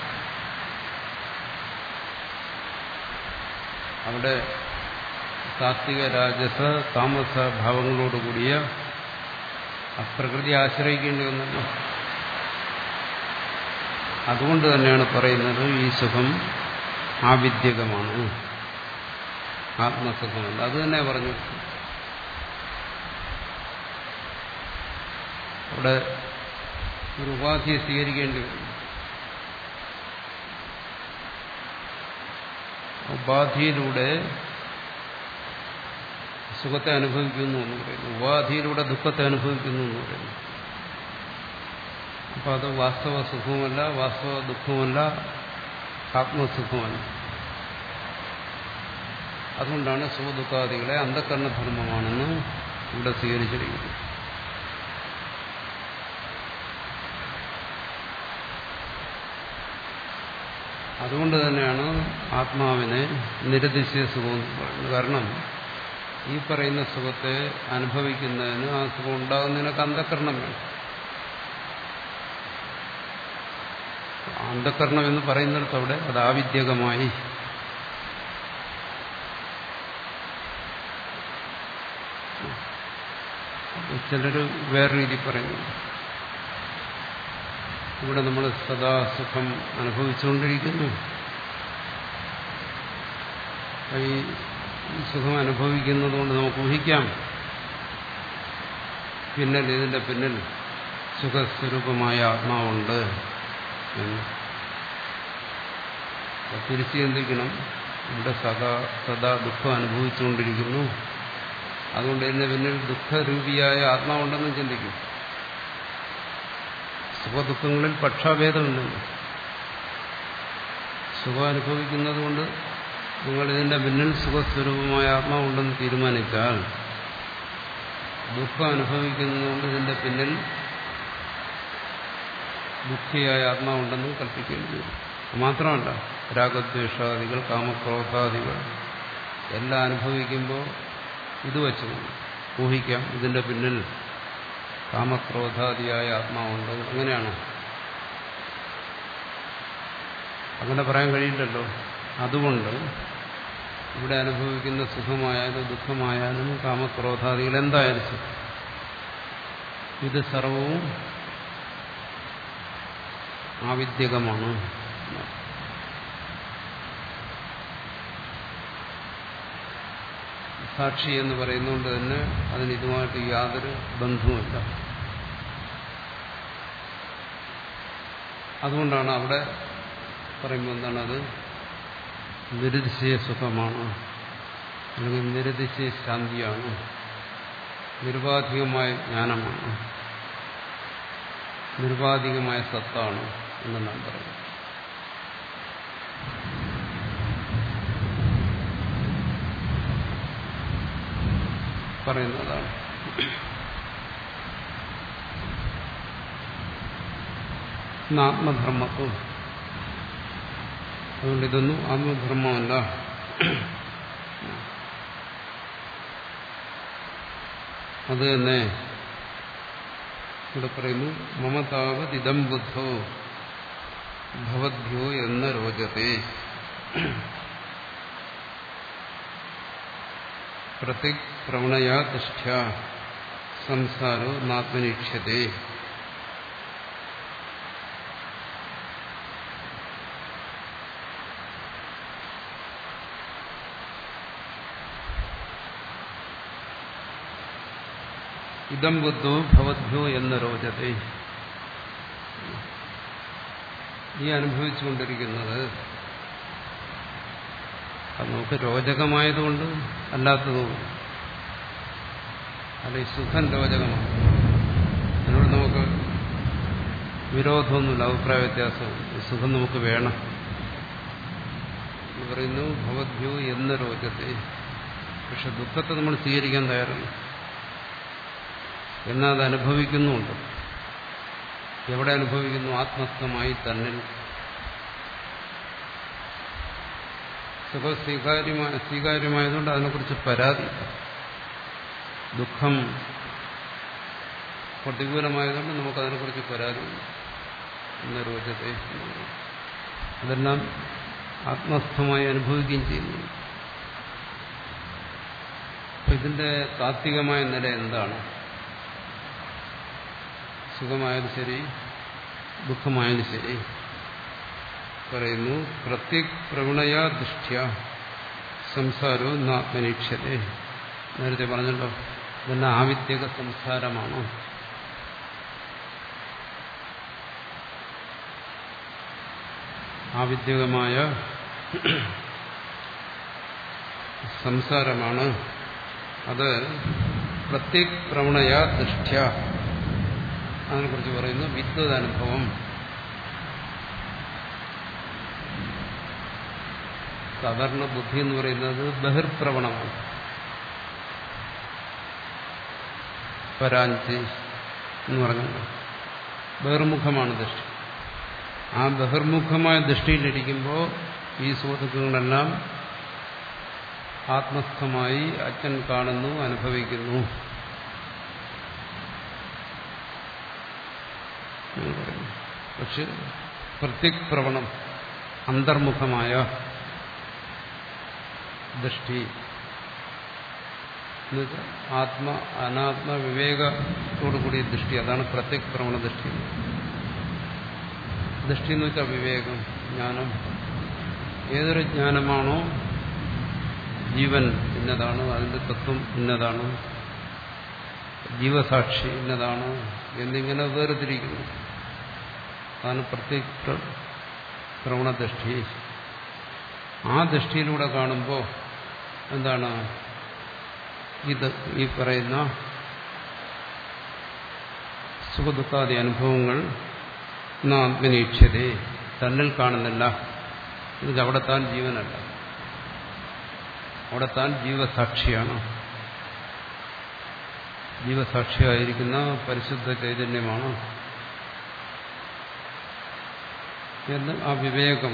അവിടെ സാത്വിക രാജസ താമസ ഭാവങ്ങളോടുകൂടിയ അപ്രകൃതി ആശ്രയിക്കേണ്ടി വന്നല്ലോ. അതുകൊണ്ട് തന്നെയാണ് പറയുന്നത് ഈ സുഖം ആവിദ്യകമാണ്, ആത്മസുഖമല്ല. അത് തന്നെ പറഞ്ഞു. അവിടെ ഒരു ഉപാധിയെ സ്വീകരിക്കേണ്ടി വരും. ഉപാധിയിലൂടെ സുഖത്തെ അനുഭവിക്കുന്നു എന്ന് പറയുന്നു, ഉപാധിയിലൂടെ ദുഃഖത്തെ അനുഭവിക്കുന്നു എന്ന് പറയുന്നു. അപ്പൊ അത് വാസ്തവ സുഖവുമല്ല, വാസ്തവ ദുഃഖവുമല്ല, ആത്മസുഖമല്ല. അതുകൊണ്ടാണ് സുഖദുഃഖാദികളെ അന്ധകരണധർമ്മമാണെന്ന് ഇവിടെ സ്വീകരിച്ചിരിക്കുന്നത്. അതുകൊണ്ട് തന്നെയാണ് ആത്മാവിനെ നിരതിശയ സുഖം എന്ന് പറയുന്നത്. കാരണം ഈ പറയുന്ന സുഖത്തെ അനുഭവിക്കുന്നതിന്, ആ സുഖം ഉണ്ടാകുന്നതിനൊക്കെ അന്ധകരണം വേണം. അന്ധകരണം എന്ന് പറയുന്നിടത്ത് അവിടെ അത് ആവിദ്യകമായി. ചിലര് വേറെ രീതി പറയുന്നു. ഇവിടെ നമ്മൾ സദാ സുഖം അനുഭവിച്ചുകൊണ്ടിരിക്കുന്നു. ഈ സുഖം അനുഭവിക്കുന്നത് കൊണ്ട് നമുക്ക് ഊഹിക്കാം പിന്നിൽ ഇതിന്റെ പിന്നിൽ സുഖസ്വരൂപമായ ആത്മാവുണ്ട് എന്ന്. തിരിച്ചു ചിന്തിക്കണം. ഇവിടെ സദാ സദാ ദുഃഖം അനുഭവിച്ചുകൊണ്ടിരിക്കുന്നു, അതുകൊണ്ട് ഇതിന്റെ പിന്നിൽ ദുഃഖരൂപിയായ ആത്മാവുണ്ടെന്നും ചിന്തിക്കും. സുഖദുഃഖങ്ങളിൽ പക്ഷാഭേദമുണ്ടല്ലോ. സുഖം അനുഭവിക്കുന്നത് കൊണ്ട് നിങ്ങൾ ഇതിന്റെ പിന്നിൽ സുഖസ്വരൂപമായ ആത്മാവുണ്ടെന്ന് തീരുമാനിച്ചാൽ, ദുഃഖം അനുഭവിക്കുന്നതുകൊണ്ട് ഇതിന്റെ പിന്നിൽ ദുഃഖിയായ ആത്മാവുണ്ടെന്നും കൽപ്പിക്കേണ്ടി വരും. മാത്രമല്ല, രാഗദ്വേഷാദികൾ, കാമക്രോധാദികൾ എല്ലാം അനുഭവിക്കുമ്പോൾ ഇത് വെച്ച് ഊഹിക്കാം ഇതിന്റെ പിന്നിൽ കാമക്രോധാദിയായ ആത്മാവുണ്ട്. അങ്ങനെയാണോ? അങ്ങനെ പറയാൻ കഴിയില്ലല്ലോ. അതുകൊണ്ട് ഇവിടെ അനുഭവിക്കുന്ന സുഖമായാലും ദുഃഖമായാലും കാമക്രോധാദികൾ എന്തായാലും ഇത് സർവവും ആവിദ്യകമാണ്. സാക്ഷി എന്ന് പറയുന്നതുകൊണ്ട് തന്നെ അതിന് ഇതുമായിട്ട് യാതൊരു ബന്ധവുമില്ല. അതുകൊണ്ടാണ് അവിടെ പറയുമ്പോൾ എന്താണ് അത് നിരതിശയ സുഖമാണ്, അല്ലെങ്കിൽ നിരതിശയ ശാന്തിയാണ്, നിരുപാധികമായ ജ്ഞാനമാണ്, നിരുപാധികമായ സത്താണ് എന്നെല്ലാം പറയുന്നത്. പറയുന്നതാണ്. ആത്മധർമ്മത്വം. അതുകൊണ്ട് ഇതൊന്നും ആത്മധർമ്മമല്ല. അത് തന്നെ ഇവിടെ പറയുന്നു, മമതാവത് ഇദം ബുദ്ധോ ഭവദ്ഭ്യോ എന്ന രോചത്തെ പ്രത്യക് പ്രവണയാ തിഷ്ഠ്യ സംസാരോ നാത്മനീക്ഷ്യത്തെ. ഇദം ബുദ്ധോ ഭവദ്ഭ്യോ എന്ന രോചത്തെ. ഈ അനുഭവിച്ചുകൊണ്ടിരിക്കുന്നത് അത് നമുക്ക് രോചകമായതുകൊണ്ട് അല്ലാത്തതുകൊണ്ട്, അല്ലെ സുഖം രോചകമാണ്, അതിനോട് നമുക്ക് വിരോധമൊന്നുമില്ല, അഭിപ്രായ വ്യത്യാസവും. സുഖം നമുക്ക് വേണം എന്ന് പറയുന്നു. ഭവദ്ഭ്യോ എന്ന രോചത്തെ. പക്ഷെ ദുഃഖത്തെ നമ്മൾ സ്വീകരിക്കാൻ തയ്യാറാണ്, എന്നാൽ അത് അനുഭവിക്കുന്നുമുണ്ട്. എവിടെ അനുഭവിക്കുന്നു? ആത്മസ്ഥമായി തന്നിൽ. സുഖം സ്വീകാര്യമായ സ്വീകാര്യമായതുകൊണ്ട് അതിനെക്കുറിച്ച് പരാതി. ദുഃഖം പ്രതികൂലമായതുകൊണ്ട് നമുക്കതിനെക്കുറിച്ച് പരാതി എന്ന രോചത്തെ. അതെല്ലാം ആത്മസ്ഥമായി അനുഭവിക്കുകയും ചെയ്യുന്നു. അപ്പൊ ഇതിന്റെ താത്വികമായ നില എന്താണ്? സുഖമായാലും ശരി ദുഃഖമായാലും ശരി പറയുന്നു, പ്രത്യക് പ്രവണയാ ദൃഷ്ട്യാ സംസാരോ നാത്മനീക്ഷ്യത്തെ. നേരത്തെ പറഞ്ഞല്ലോ, ഇതെല്ലാം ആവിദ്യക സംസാരമാണ്. ആവിദ്യകമായ സംസാരമാണ്. അത് പ്രത്യക് പ്രവണയാ ദൃഷ്ട്യാ, അതിനെക്കുറിച്ച് പറയുന്നു വിദ്വത് അനുഭവം. സാധാരണ ബുദ്ധി എന്ന് പറയുന്നത് ബഹിർപ്രവണമാണ്. പരാഞ്ചി എന്ന് പറഞ്ഞല്ലോ, ബഹിർമുഖമാണ് ദൃഷ്ടി. ആ ബഹിർമുഖമായ ദൃഷ്ടിയിലിരിക്കുമ്പോൾ ഈ സുഹൃത്തുക്കളെല്ലാം ആത്മസ്ഥമായി അച്ഛൻ കാണുന്നു, അനുഭവിക്കുന്നു. പക്ഷെ പ്രത്യക് പ്രവണം അന്തർമുഖമായ ദൃഷ്ടി, ആത്മ അനാത്മ വിവേകത്തോടുകൂടിയ ദൃഷ്ടി, അതാണ് പ്രത്യക് പ്രവണ ദൃഷ്ടി. ദൃഷ്ടി എന്ന് വെച്ചാൽ വിവേകം, ജ്ഞാനം. ഏതൊരു ജ്ഞാനമാണോ ജീവൻ ഇന്നതാണ്, അതിന്റെ തത്വം ഇന്നതാണ്, ജീവസാക്ഷി ഇന്നതാണ് എന്നിങ്ങനെ വേർതിരിക്കുന്നു. അതാണ് പ്രത്യക് പ്രവണ ദൃഷ്ടി. ആ ദൃഷ്ടിയിലൂടെ കാണുമ്പോൾ എന്താണ് ഇത് ഈ പറയുന്ന സുഖദുഃഖാദി അനുഭവങ്ങൾ ആത്മനീക്ഷ്യതേ, തന്നിൽ കാണുന്നില്ല. ഇത് അവിടെ താൻ ജീവനല്ല, അവിടെ താൻ ജീവസാക്ഷിയാണ്. ജീവസാക്ഷിയായിരിക്കുന്ന പരിശുദ്ധ ചൈതന്യമാണ് എന്ന് ആ വിവേകം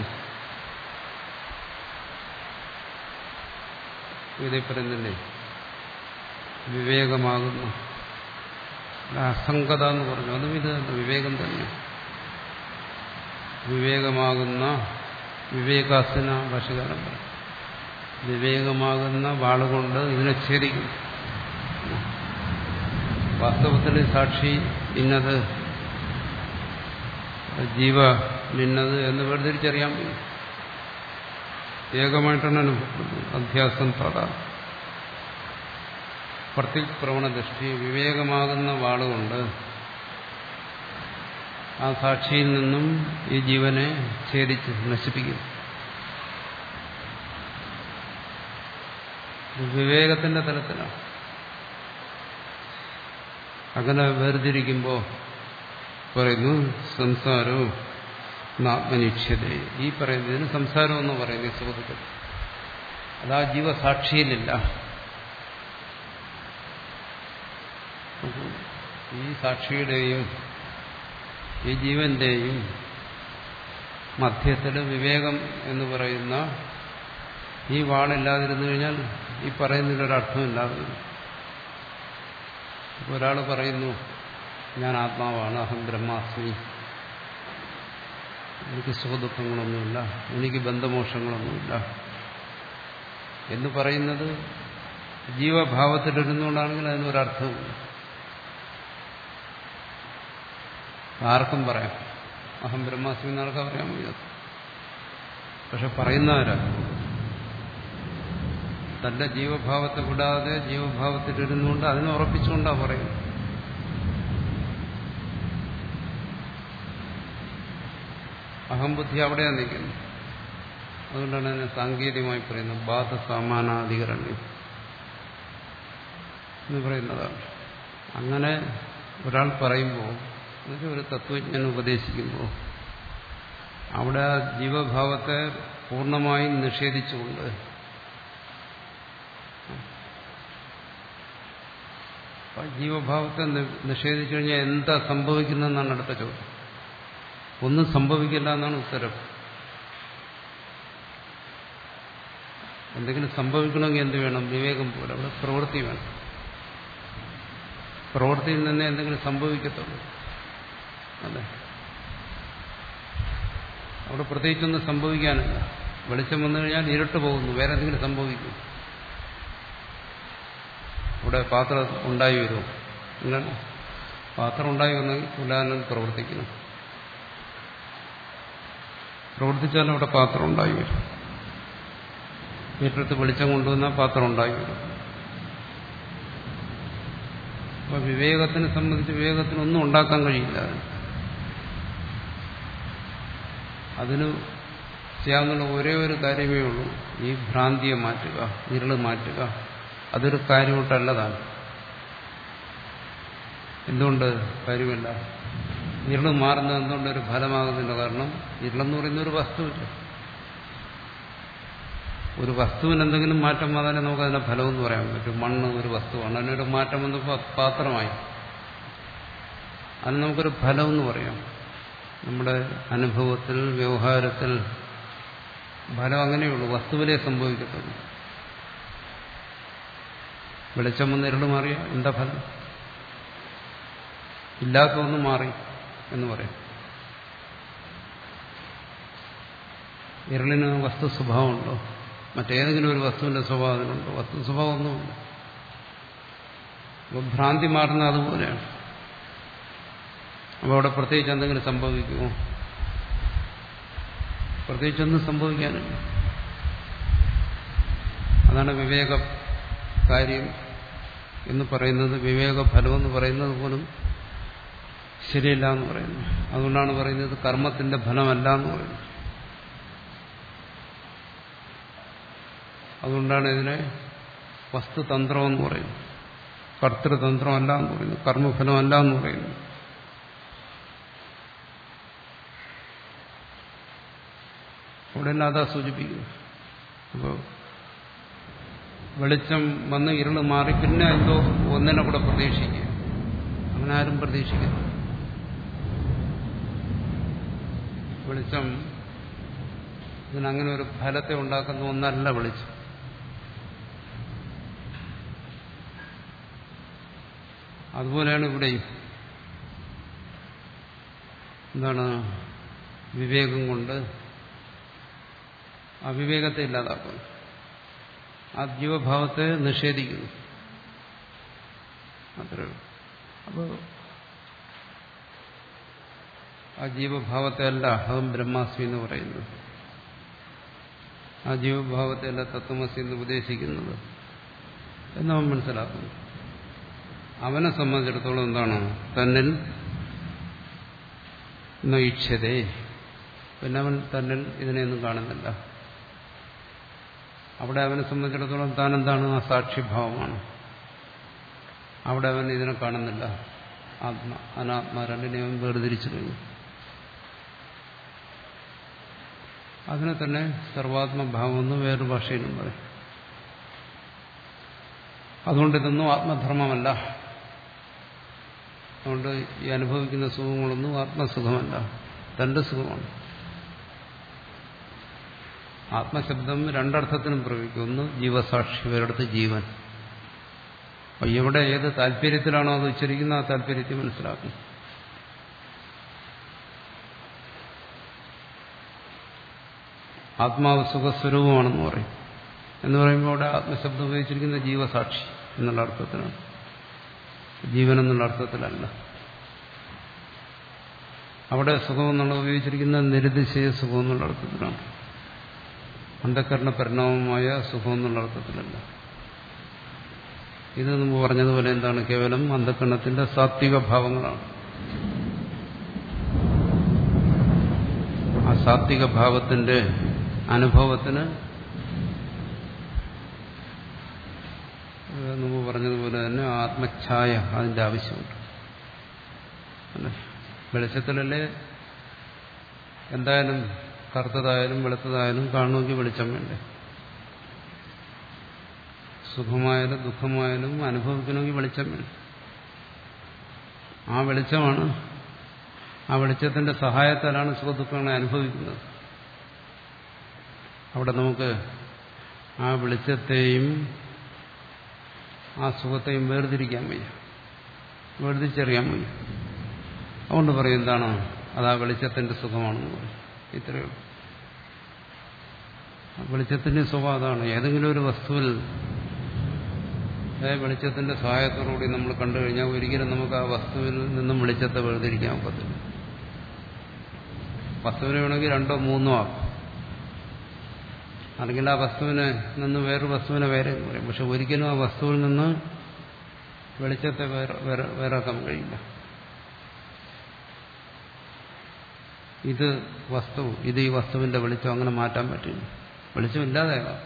ഇതിൽ പറയുന്നില്ലേ, വിവേകമാകുന്നു. അസംഗത എന്ന് പറഞ്ഞു, അതും ഇത് വിവേകം തന്നെ. വിവേകമാകുന്ന വിവേകാസന ഭാഷകാരൻ പറയും. വിവേകമാകുന്ന വാളുകൊണ്ട് ഇതിനെ ഛേദിക്കും. വാസ്തവത്തിൽ സാക്ഷി ഇന്നത്, ജീവ ഇന്നത് എന്ന് വേർതിരിച്ചറിയാൻ പറ്റും. ഏകമായിട്ടാണ് അനുഭവപ്പെടുന്നത്. അധ്യാസം തഥാ പ്രത്യപ്രവണ ദൃഷ്ടി വിവേകമാകുന്ന വാളുകൊണ്ട് ആ സാക്ഷിയിൽ നിന്നും ഈ ജീവനെ ഛേദിച്ച് നശിപ്പിക്കും. വിവേകത്തിന്റെ തലത്തിലാണ്. അങ്ങനെ വേർതിരിക്കുമ്പോൾ പറയുന്നു സംസാരവും ആത്മനിഷ്യത. ഈ പറയുന്നതിന് സംസാരം എന്ന് പറയുന്നത് സുഹൃത്തുക്കൾ അതാ ജീവസാക്ഷിയിലില്ല. ഈ സാക്ഷിയുടെയും ഈ ജീവന്റെയും മധ്യത്തിൽ വിവേകം എന്ന് പറയുന്ന ഈ വാളില്ലാതിരുന്നു കഴിഞ്ഞാൽ ഈ പറയുന്നതിലൊരർത്ഥമില്ലാതെ വരും. ഇപ്പോൾ ഒരാൾ പറയുന്നു ഞാൻ ആത്മാവാണ്, അഹം ബ്രഹ്മാസ്മി, എനിക്ക് സുഖദുഃഖങ്ങളൊന്നുമില്ല, എനിക്ക് ബന്ധമോക്ഷങ്ങളൊന്നുമില്ല എന്ന് പറയുന്നത് ജീവഭാവത്തിലിരുന്നുകൊണ്ടാണെങ്കിൽ അതിനൊരർത്ഥമില്ല. ആർക്കും പറയാം അഹം ബ്രഹ്മാസ്മി എന്നാർക്കും പറയാൻ വയ്യാത്ത. പക്ഷെ പറയുന്നവരാ തന്റെ ജീവഭാവത്തെ വിടാതെ ജീവഭാവത്തിലിരുന്നുകൊണ്ട് അതിനെ ഉറപ്പിച്ചുകൊണ്ടാണ് പറയുന്നത്. അഹംബുദ്ധി അവിടെയാണ് നിൽക്കുന്നത്. അതുകൊണ്ടാണ് അതിനെ സാങ്കേതികമായി പറയുന്നത് ബാധസാമാനാധികരണ്യം എന്ന് പറയുന്നതാണ്. അങ്ങനെ ഒരാൾ പറയുമ്പോൾ, ഒരു തത്വജ്ഞൻ ഉപദേശിക്കുമ്പോൾ അവിടെ ആ ജീവഭാവത്തെ പൂർണ്ണമായും നിഷേധിച്ചുകൊണ്ട് ജീവഭാവത്തെ നിഷേധിച്ചു കഴിഞ്ഞാൽ എന്താ സംഭവിക്കുന്നതെന്നാണ് അടുത്ത ചോദ്യം. ഒന്നും സംഭവിക്കില്ല എന്നാണ് ഉത്തരം. എന്തെങ്കിലും സംഭവിക്കണമെങ്കിൽ എന്ത് വേണം? വിവേകം പോലെ അവിടെ പ്രവൃത്തി വേണം. പ്രവൃത്തിയിൽ തന്നെ എന്തെങ്കിലും സംഭവിക്കത്തുള്ളൂ. അതെ, അവിടെ പ്രത്യേകിച്ചൊന്നും സംഭവിക്കാനില്ല. വെളിച്ചം വന്നു കഴിഞ്ഞാൽ ഇരുട്ട് പോകുന്നു, വേറെ എന്തെങ്കിലും സംഭവിക്കും. ഇവിടെ പാത്രം ഉണ്ടായി വരുമോ? ഇങ്ങനെ പാത്രം ഉണ്ടായി വന്നെങ്കിൽ തുലാനൻ പ്രവർത്തിക്കണം. പ്രവർത്തിച്ചാലും അവിടെ പാത്രം ഉണ്ടായി വരും. വീട്ടിലത്ത് വെളിച്ചം കൊണ്ടുവന്നാൽ പാത്രം ഉണ്ടായി വരും. അപ്പൊ വിവേകത്തിനെ സംബന്ധിച്ച് വിവേകത്തിനൊന്നും ഉണ്ടാക്കാൻ കഴിയില്ല. അതിന് ചെയ്യാവുന്ന ഒരേ ഒരു കാര്യമേ ഉള്ളൂ, ഈ ഭ്രാന്തിയെ മാറ്റുക, ഇരുള് മാറ്റുക. അതൊരു കാര്യമായിട്ടല്ലതാണ്. എന്തുകൊണ്ട് കാര്യമല്ല? ഇരുള് മാറുന്നത് എന്തുകൊണ്ടൊരു ഫലമാകുന്നില്ല? കാരണം ഇരുളെന്ന് പറയുന്ന ഒരു വസ്തുവില്ല. ഒരു വസ്തുവിന് എന്തെങ്കിലും മാറ്റം വന്നാലേ നമുക്ക് അതിന്റെ ഫലമെന്ന് പറയാൻ പറ്റും. മണ്ണ് ഒരു വസ്തുവാണ്, അതിനൊരു മാറ്റം വന്നപ്പോൾ പാത്രമായി. അത് നമുക്കൊരു ഫലമെന്ന് പറയാം. നമ്മുടെ അനുഭവത്തിൽ, വ്യവഹാരത്തിൽ ഫലം അങ്ങനെയുള്ളൂ, വസ്തുവിലേ സംഭവിക്കത്തുള്ളൂ. വെളിച്ചം വന്ന് ഇരുള് മാറിയ എന്താ ഫലം? ഇല്ലാത്ത ഒന്ന് മാറി എന്ന് പറയാം. ഇരുളിന് വസ്തു സ്വഭാവമുണ്ടോ? മറ്റേതെങ്കിലും ഒരു വസ്തുവിന്റെ സ്വഭാവം അതിനുണ്ടോ? വസ്തു സ്വഭാവമൊന്നുമില്ല. അപ്പോൾ ഭ്രാന്തി മാറുന്ന അതുപോലെയാണ്. അപ്പോൾ അവിടെ പ്രത്യേകിച്ച് എന്തെങ്കിലും സംഭവിക്കുമോ? പ്രത്യേകിച്ചൊന്നും സംഭവിക്കാനില്ല. അതാണ് വിവേക കാര്യം എന്ന് പറയുന്നത്. വിവേക ഫലമെന്ന് പറയുന്നത് പോലും ശരിയല്ല എന്ന് പറയുന്നു. അതുകൊണ്ടാണ് പറയുന്നത് കർമ്മത്തിന്റെ ഫലമല്ല എന്ന് പറയുന്നത്. അതുകൊണ്ടാണ് ഇതിനെ വസ്തുതന്ത്രം എന്ന് പറയുന്നത്. കർത്തൃതന്ത്രമല്ല എന്ന് പറയുന്നു, കർമ്മഫലമല്ല എന്ന് പറയുന്നു. അവിടെ തന്നെ അതാ സൂചിപ്പിക്കുന്നു. അപ്പോൾ വെളിച്ചം വന്ന് ഇരുള് മാറി പിന്നെ എന്തോ ഒന്നിനെ കൂടെ പ്രതീക്ഷിക്കുക, അങ്ങനെ ആരും പ്രതീക്ഷിക്കുന്നു. വെളിച്ചം ഇതിനങ്ങനെ ഒരു ഫലത്തെ ഉണ്ടാക്കുന്ന ഒന്നല്ല വെളിച്ചം. അതുപോലെയാണ് ഇവിടെയും. എന്താണ്? വിവേകം കൊണ്ട് അവിവേകത്തെ ഇല്ലാതാക്കുന്നു. ആ ജീവഭാവത്തെ നിഷേധിക്കുന്നു. അത്രേ. അപ്പോൾ ആ ജീവഭാവത്തെ അല്ല അഹം ബ്രഹ്മാസ്മി എന്ന് പറയുന്നത്, ആ ജീവഭാവത്തെ അല്ല തത്വമസി എന്ന് ഉപദേശിക്കുന്നത് എന്നവൻ മനസ്സിലാക്കുന്നു. അവനെ സംബന്ധിച്ചിടത്തോളം എന്താണ്? തന്നിൽ നയിച്ചതേ, പിന്നെ അവൻ തന്നിൽ ഇതിനെയൊന്നും കാണുന്നില്ല. അവിടെ അവനെ സംബന്ധിച്ചിടത്തോളം താൻ എന്താണ്? ആ സാക്ഷിഭാവമാണ്. അവിടെ അവൻ ഇതിനെ കാണുന്നില്ല. ആത്മ അനാത്മ രണ്ടിനെ അവൻ വേർതിരിച്ചു കഴിഞ്ഞു. അതിനെ തന്നെ സർവാത്മഭാവമെന്ന് വേറൊരു ഭാഷയിലും പറയും. അതുകൊണ്ട് ഇതൊന്നും ആത്മധർമ്മമല്ല. അതുകൊണ്ട് ഈ അനുഭവിക്കുന്ന സുഖങ്ങളൊന്നും ആത്മസുഖമല്ല, തന്റെ സുഖമാണ്. ആത്മശബ്ദം രണ്ടർത്ഥത്തിനും പ്രയോഗിക്കും. ഒന്ന് ജീവസാക്ഷി, ഒരിടത്ത് ജീവൻ. അപ്പൊ എവിടെ ഏത് താല്പര്യത്തിലാണോ അത് ഉച്ചരിക്കുന്ന ആ താല്പര്യത്തെ മനസ്സിലാക്കും. ആത്മാവ് സുഖസ്വരൂപമാണെന്ന് പറയും. എന്ന് പറയുമ്പോൾ അവിടെ ആത്മശബ്ദം ഉപയോഗിച്ചിരിക്കുന്ന ജീവസാക്ഷി എന്നുള്ള അർത്ഥത്തിലാണ്, ജീവൻ എന്നുള്ള അർത്ഥത്തിലല്ല. അവിടെ സുഖം എന്നുള്ള ഉപയോഗിച്ചിരിക്കുന്ന നിരുതിശയ സുഖം എന്നുള്ള അർത്ഥത്തിലാണ്, അന്ധകരണ പരിണാമമായ സുഖം എന്നുള്ള അർത്ഥത്തിലല്ല. ഇത് മുമ്പ് പറഞ്ഞതുപോലെ എന്താണ്? കേവലം അന്ധകരണത്തിന്റെ സാത്വിക ഭാവങ്ങളാണ്. ആ സാത്വിക ഭാവത്തിന്റെ അനുഭവത്തിന് മുമ്പ് പറഞ്ഞതുപോലെ തന്നെ ആത്മഛായ അതിന്റെ ആവശ്യമുണ്ട്. വെളിച്ചത്തിലല്ലേ എന്തായാലും കറുത്തതായാലും വെളുത്തതായാലും കാണുമെങ്കിൽ വെളിച്ചം വേണ്ടേ? സുഖമായാലും ദുഃഖമായാലും അനുഭവിക്കണമെങ്കിൽ വെളിച്ചം വേണം. ആ വെളിച്ചമാണ്, ആ വെളിച്ചത്തിന്റെ സഹായത്താലാണ് സുഖദുഃഖങ്ങളെ അനുഭവിക്കുന്നത്. അവിടെ നമുക്ക് ആ വെളിച്ചത്തെയും ആ സുഖത്തെയും വേർതിരിക്കാൻ വയ്യ, വേർതിരിച്ചറിയാൻ വയ്യ. അതുകൊണ്ട് പറയും എന്താണ്? അത് ആ വെളിച്ചത്തിന്റെ സുഖമാണെന്ന് പറയും. ഇത്രയേ ഉള്ളൂ. വെളിച്ചത്തിന്റെ സുഖം അതാണ്. ഏതെങ്കിലും ഒരു വസ്തുവിൽ വെളിച്ചത്തിന്റെ സഹായത്തോടുകൂടി നമ്മൾ കണ്ടു കഴിഞ്ഞാൽ ഒരിക്കലും നമുക്ക് ആ വസ്തുവിൽ നിന്നും വെളിച്ചത്തെ വേർതിരിക്കാൻ ഒക്കത്തില്ല. വസ്തുവിനെ വേണമെങ്കിൽ രണ്ടോ മൂന്നോ ആക്കും, അല്ലെങ്കിൽ ആ വസ്തുവിനെ നിന്ന് വേറൊരു വസ്തുവിനെ വേറെ എന്ന് പറയും. പക്ഷെ ഒരിക്കലും ആ വസ്തുവിൽ നിന്ന് വെളിച്ചത്തെ വേറെ വേറാക്കാൻ കഴിയില്ല. ഇത് വസ്തു, ഇത് ഈ വസ്തുവിന്റെ വെളിച്ചം, അങ്ങനെ മാറ്റാൻ പറ്റില്ല. വെളിച്ചമില്ലാതാകാം,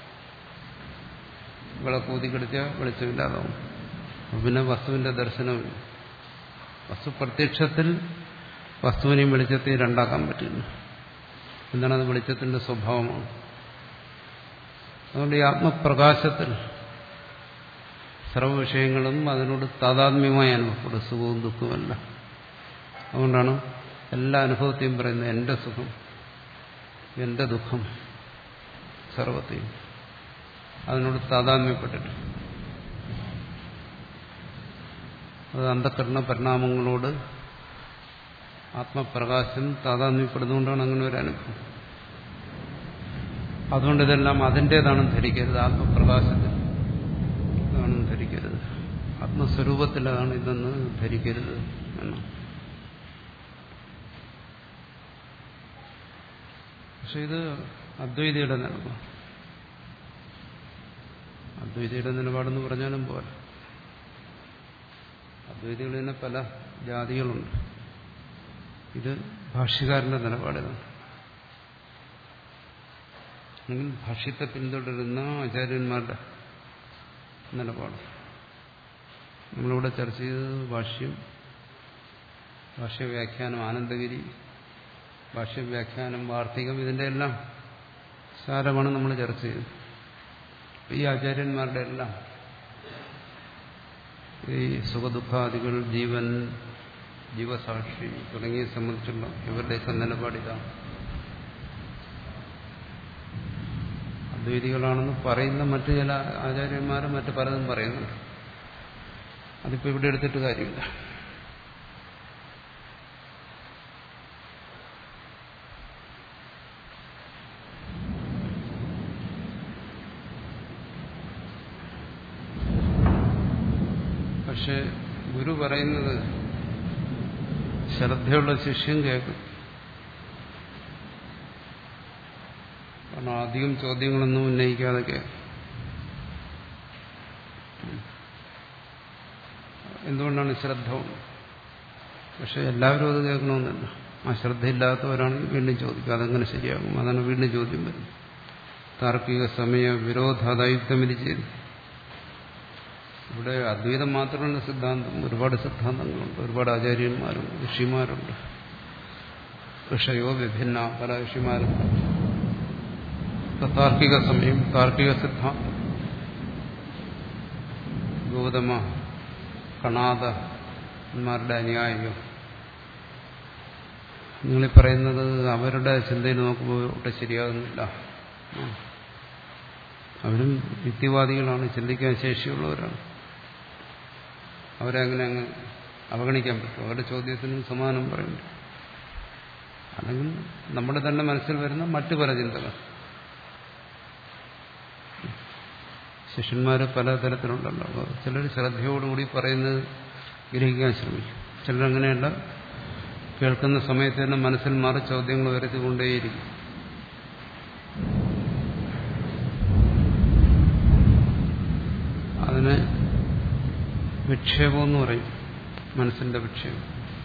വിളക്കൂതി കടിച്ചാൽ വെളിച്ചമില്ലാതാവും. പിന്നെ വസ്തുവിന്റെ ദർശനമില്ല. വസ്തു പ്രത്യക്ഷത്തിൽ വസ്തുവിനെയും വെളിച്ചത്തെയും രണ്ടാക്കാൻ പറ്റില്ല. എന്താണ്? അത് വെളിച്ചത്തിന്റെ സ്വഭാവമാണ്. അതുകൊണ്ട് ഈ ആത്മപ്രകാശത്തിൽ സർവ്വ വിഷയങ്ങളും അതിനോട് താതാത്മ്യമായി അനുഭവപ്പെടും, സുഖവും ദുഃഖവുമല്ല. അതുകൊണ്ടാണ് എല്ലാ അനുഭവത്തെയും പറയുന്നത് എന്റെ സുഖം, എന്റെ ദുഃഖം, സർവത്തെയും അതിനോട് താതാത്മ്യപ്പെട്ടിട്ട്. അത് അന്ധകരണ പരിണാമങ്ങളോട് ആത്മപ്രകാശം താതാത്മ്യപ്പെടുന്നതുകൊണ്ടാണ് അങ്ങനെ ഒരു അനുഭവം. അതുകൊണ്ട് ഇതെല്ലാം അതിൻ്റേതാണെന്ന് ധരിക്കരുത്, ആത്മപ്രകാശത്തിൽ ഇതാണെന്ന് ധരിക്കരുത്, ആത്മസ്വരൂപത്തിൽ അതാണ് ഇതെന്ന് ധരിക്കരുത് എന്നാണ്. പക്ഷെ ഇത് അദ്വൈതിയുടെ നിലപാട്. അദ്വൈതിയുടെ നിലപാടെന്ന് പറഞ്ഞാലും പോലെ അദ്വൈതികളിൽ തന്നെ പല ജാതികളുണ്ട്. ഇത് ഭാഷ്യകാരന്റെ നിലപാടിതാണ്. അല്ലെങ്കിൽ ഭാഷ്യത്തെ പിന്തുടരുന്ന ആചാര്യന്മാരുടെ നിലപാട്. നമ്മളിവിടെ ചർച്ച ചെയ്തത് ഭാഷ്യം, ഭാഷ്യവ്യാഖ്യാനം ആനന്ദഗിരി, ഭാഷ്യവ്യാഖ്യാനം വാർത്തികം, ഇതിന്റെ എല്ലാം സാരമാണ് നമ്മൾ ചർച്ച ചെയ്തത്. ഈ ആചാര്യന്മാരുടെ എല്ലാം ഈ സുഖദുഃഖാദികൾ, ജീവൻ, ജീവസാക്ഷി തുടങ്ങിയ സംബന്ധിച്ചുള്ള ഇവരുടെയൊക്കെ നിലപാടിതാണ്. അദ്വൈതികളാണെന്ന് പറയുന്ന മറ്റു ചില ആചാര്യന്മാരും മറ്റു പലതും പറയുന്നുണ്ട്. അതിപ്പോൾ ഇവിടെ എടുത്തിട്ട് കാര്യമില്ല. പക്ഷെ ഗുരു പറയുന്നത് ശ്രദ്ധയുള്ള ശിഷ്യൻ കേൾക്കും. കാരണം അധികം ചോദ്യങ്ങളൊന്നും ഉന്നയിക്കാതെ കേൾക്കും. എന്തുകൊണ്ടാണ് ശ്രദ്ധ? പക്ഷെ എല്ലാവരും അത് കേൾക്കണമെന്നല്ല. ആ ശ്രദ്ധയില്ലാത്തവരാണ് വീണ്ടും ചോദിക്കുക. അതെങ്ങനെ ശരിയാകും? അതാണ് വീണ്ടും ചോദ്യം വരുന്നത്. താർക്കിക സമയ വിരോധാദായുക്തമിതി ചെയ്തു. ഇവിടെ അദ്വൈതം മാത്രമല്ല സിദ്ധാന്തം, ഒരുപാട് സിദ്ധാന്തങ്ങളുണ്ട്, ഒരുപാട് ആചാര്യന്മാരുണ്ട്, ഋഷിമാരുണ്ട്. ഋഷയോ വിഭിന്ന പല ഋഷിമാരുണ്ട്. താർക്കിക സമയം, താർക്കിക സിദ്ധാന്തം, ഗൗതമ കണാദന്മാരുടെ അനുയായികൾ. നിങ്ങളീ പറയുന്നത് അവരുടെ ചിന്തയിൽ നോക്കുമ്പോൾ ഒട്ടും ശരിയാകുന്നില്ല. അവരും യുക്തിവാദികളാണ്, ചിന്തിക്കാൻ ശേഷിയുള്ളവരാണ്. അവരെ അങ്ങനെ അങ്ങ് അവഗണിക്കാൻ പറ്റും? അവരുടെ ചോദ്യത്തിന് സമാധാനം പറയുന്നു. അല്ലെങ്കിൽ നമ്മുടെ തന്നെ മനസ്സിൽ വരുന്ന മറ്റു പല ചിന്തകൾ. ശിഷ്യന്മാർ പലതരത്തിലുണ്ടല്ലോ. ചിലർ ശ്രദ്ധയോടുകൂടി പറയുന്നത് ഗ്രഹിക്കാൻ ശ്രമിക്കും. ചിലരങ്ങനെയല്ല, കേൾക്കുന്ന സമയത്ത് തന്നെ മനസ്സിൽ മാറി ചോദ്യങ്ങൾ വരുത്തിക്കൊണ്ടേയിരിക്കും. അതിന് വിക്ഷേപം എന്ന് പറയും, മനസ്സിന്റെ വിക്ഷേപം.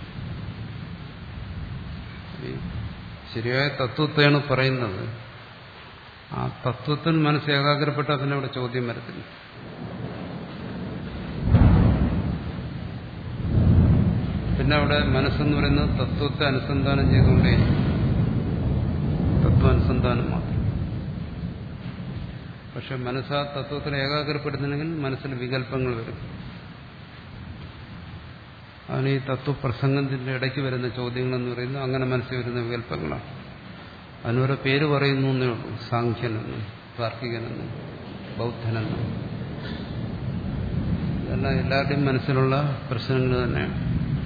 ശരിയായ തത്വത്തെയാണ് പറയുന്നത്. ആ തത്വത്തിൽ മനസ്സ് ഏകാഗ്രപ്പെട്ടാൽ പിന്നെ അവിടെ ചോദ്യം വരത്തില്ല. പിന്നെ അവിടെ മനസ്സെന്ന് പറയുന്നത് തത്വത്തെ അനുസന്ധാനം ചെയ്തുകൊണ്ടേയിരിക്കും. തത്വാനുസന്ധാനം മാത്രം. പക്ഷെ മനസ്സാ തത്വത്തിൽ ഏകാഗ്രപ്പെടുന്നില്ലെങ്കിൽ മനസ്സിൽ വികല്പങ്ങൾ വരും. അതിന് ഈ തത്വപ്രസംഗത്തിന്റെ ഇടയ്ക്ക് വരുന്ന ചോദ്യങ്ങളെന്ന് പറയുന്നത് അങ്ങനെ മനസ്സിൽ വരുന്ന വികല്പങ്ങളാണ്. അതിനോരോ പേര് പറയുന്നു എന്നേ ഉള്ളൂ. സാഖ്യനെന്നും താർക്കികനെന്നും ബൗദ്ധനെന്നും. ഇതെല്ലാം എല്ലാവരുടെയും മനസ്സിലുള്ള പ്രശ്നങ്ങൾ തന്നെയാണ്.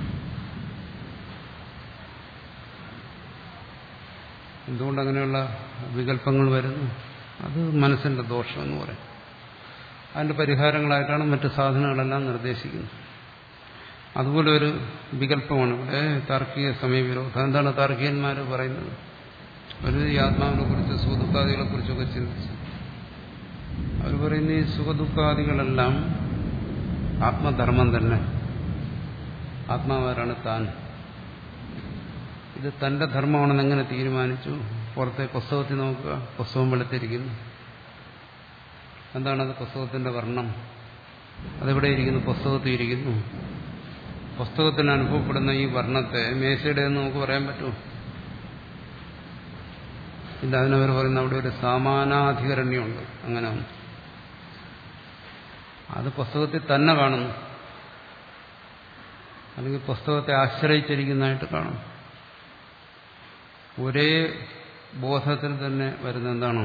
എന്തുകൊണ്ടങ്ങനെയുള്ള വികല്പങ്ങൾ വരുന്നു? അത് മനസ്സിന്റെ ദോഷമെന്ന് പറയും. അതിന്റെ പരിഹാരങ്ങളായിട്ടാണ് മറ്റ് സാധനങ്ങളെല്ലാം നിർദ്ദേശിക്കുന്നത്. അതുപോലെ ഒരു വികല്പമാണ് ഇവിടെ താർക്കിക സമയവിരോധം. എന്താണ് താർക്കികന്മാർ പറയുന്നത്? ഒരു ഈ ആത്മാവിനെ കുറിച്ച് സുഖദുഃഖാദികളെ കുറിച്ചൊക്കെ ചിന്തിച്ചു. അവർ പറയുന്ന ഈ സുഖദുഃഖാദികളെല്ലാം ആത്മധർമ്മം തന്നെ. ആത്മാവാരാണ് താൻ. ഇത് തന്റെ ധർമ്മമാണെന്ന് എങ്ങനെ തീരുമാനിച്ചു? പുറത്തെ പുസ്തകത്തിൽ നോക്കുക, പുസ്തകം വെളുത്തിരിക്കുന്നു. എന്താണത്? പുസ്തകത്തിന്റെ വർണ്ണം. അതെവിടെ ഇരിക്കുന്നു? പുസ്തകത്തിൽ ഇരിക്കുന്നു. പുസ്തകത്തിന് അനുഭവപ്പെടുന്ന ഈ വർണ്ണത്തെ മേശയുടെ എന്ന് നമുക്ക് പറയാൻ പറ്റുമോ? ഇല്ല. അതിനവർ പറയുന്ന അവിടെ ഒരു സമാനാധികരണ്യമുണ്ട്. അങ്ങനെ അത് പുസ്തകത്തിൽ തന്നെ കാണുന്നു, അല്ലെങ്കിൽ പുസ്തകത്തെ ആശ്രയിച്ചിരിക്കുന്നതായിട്ട് കാണും. ഒരേ ബോധത്തിൽ തന്നെ വരുന്ന എന്താണോ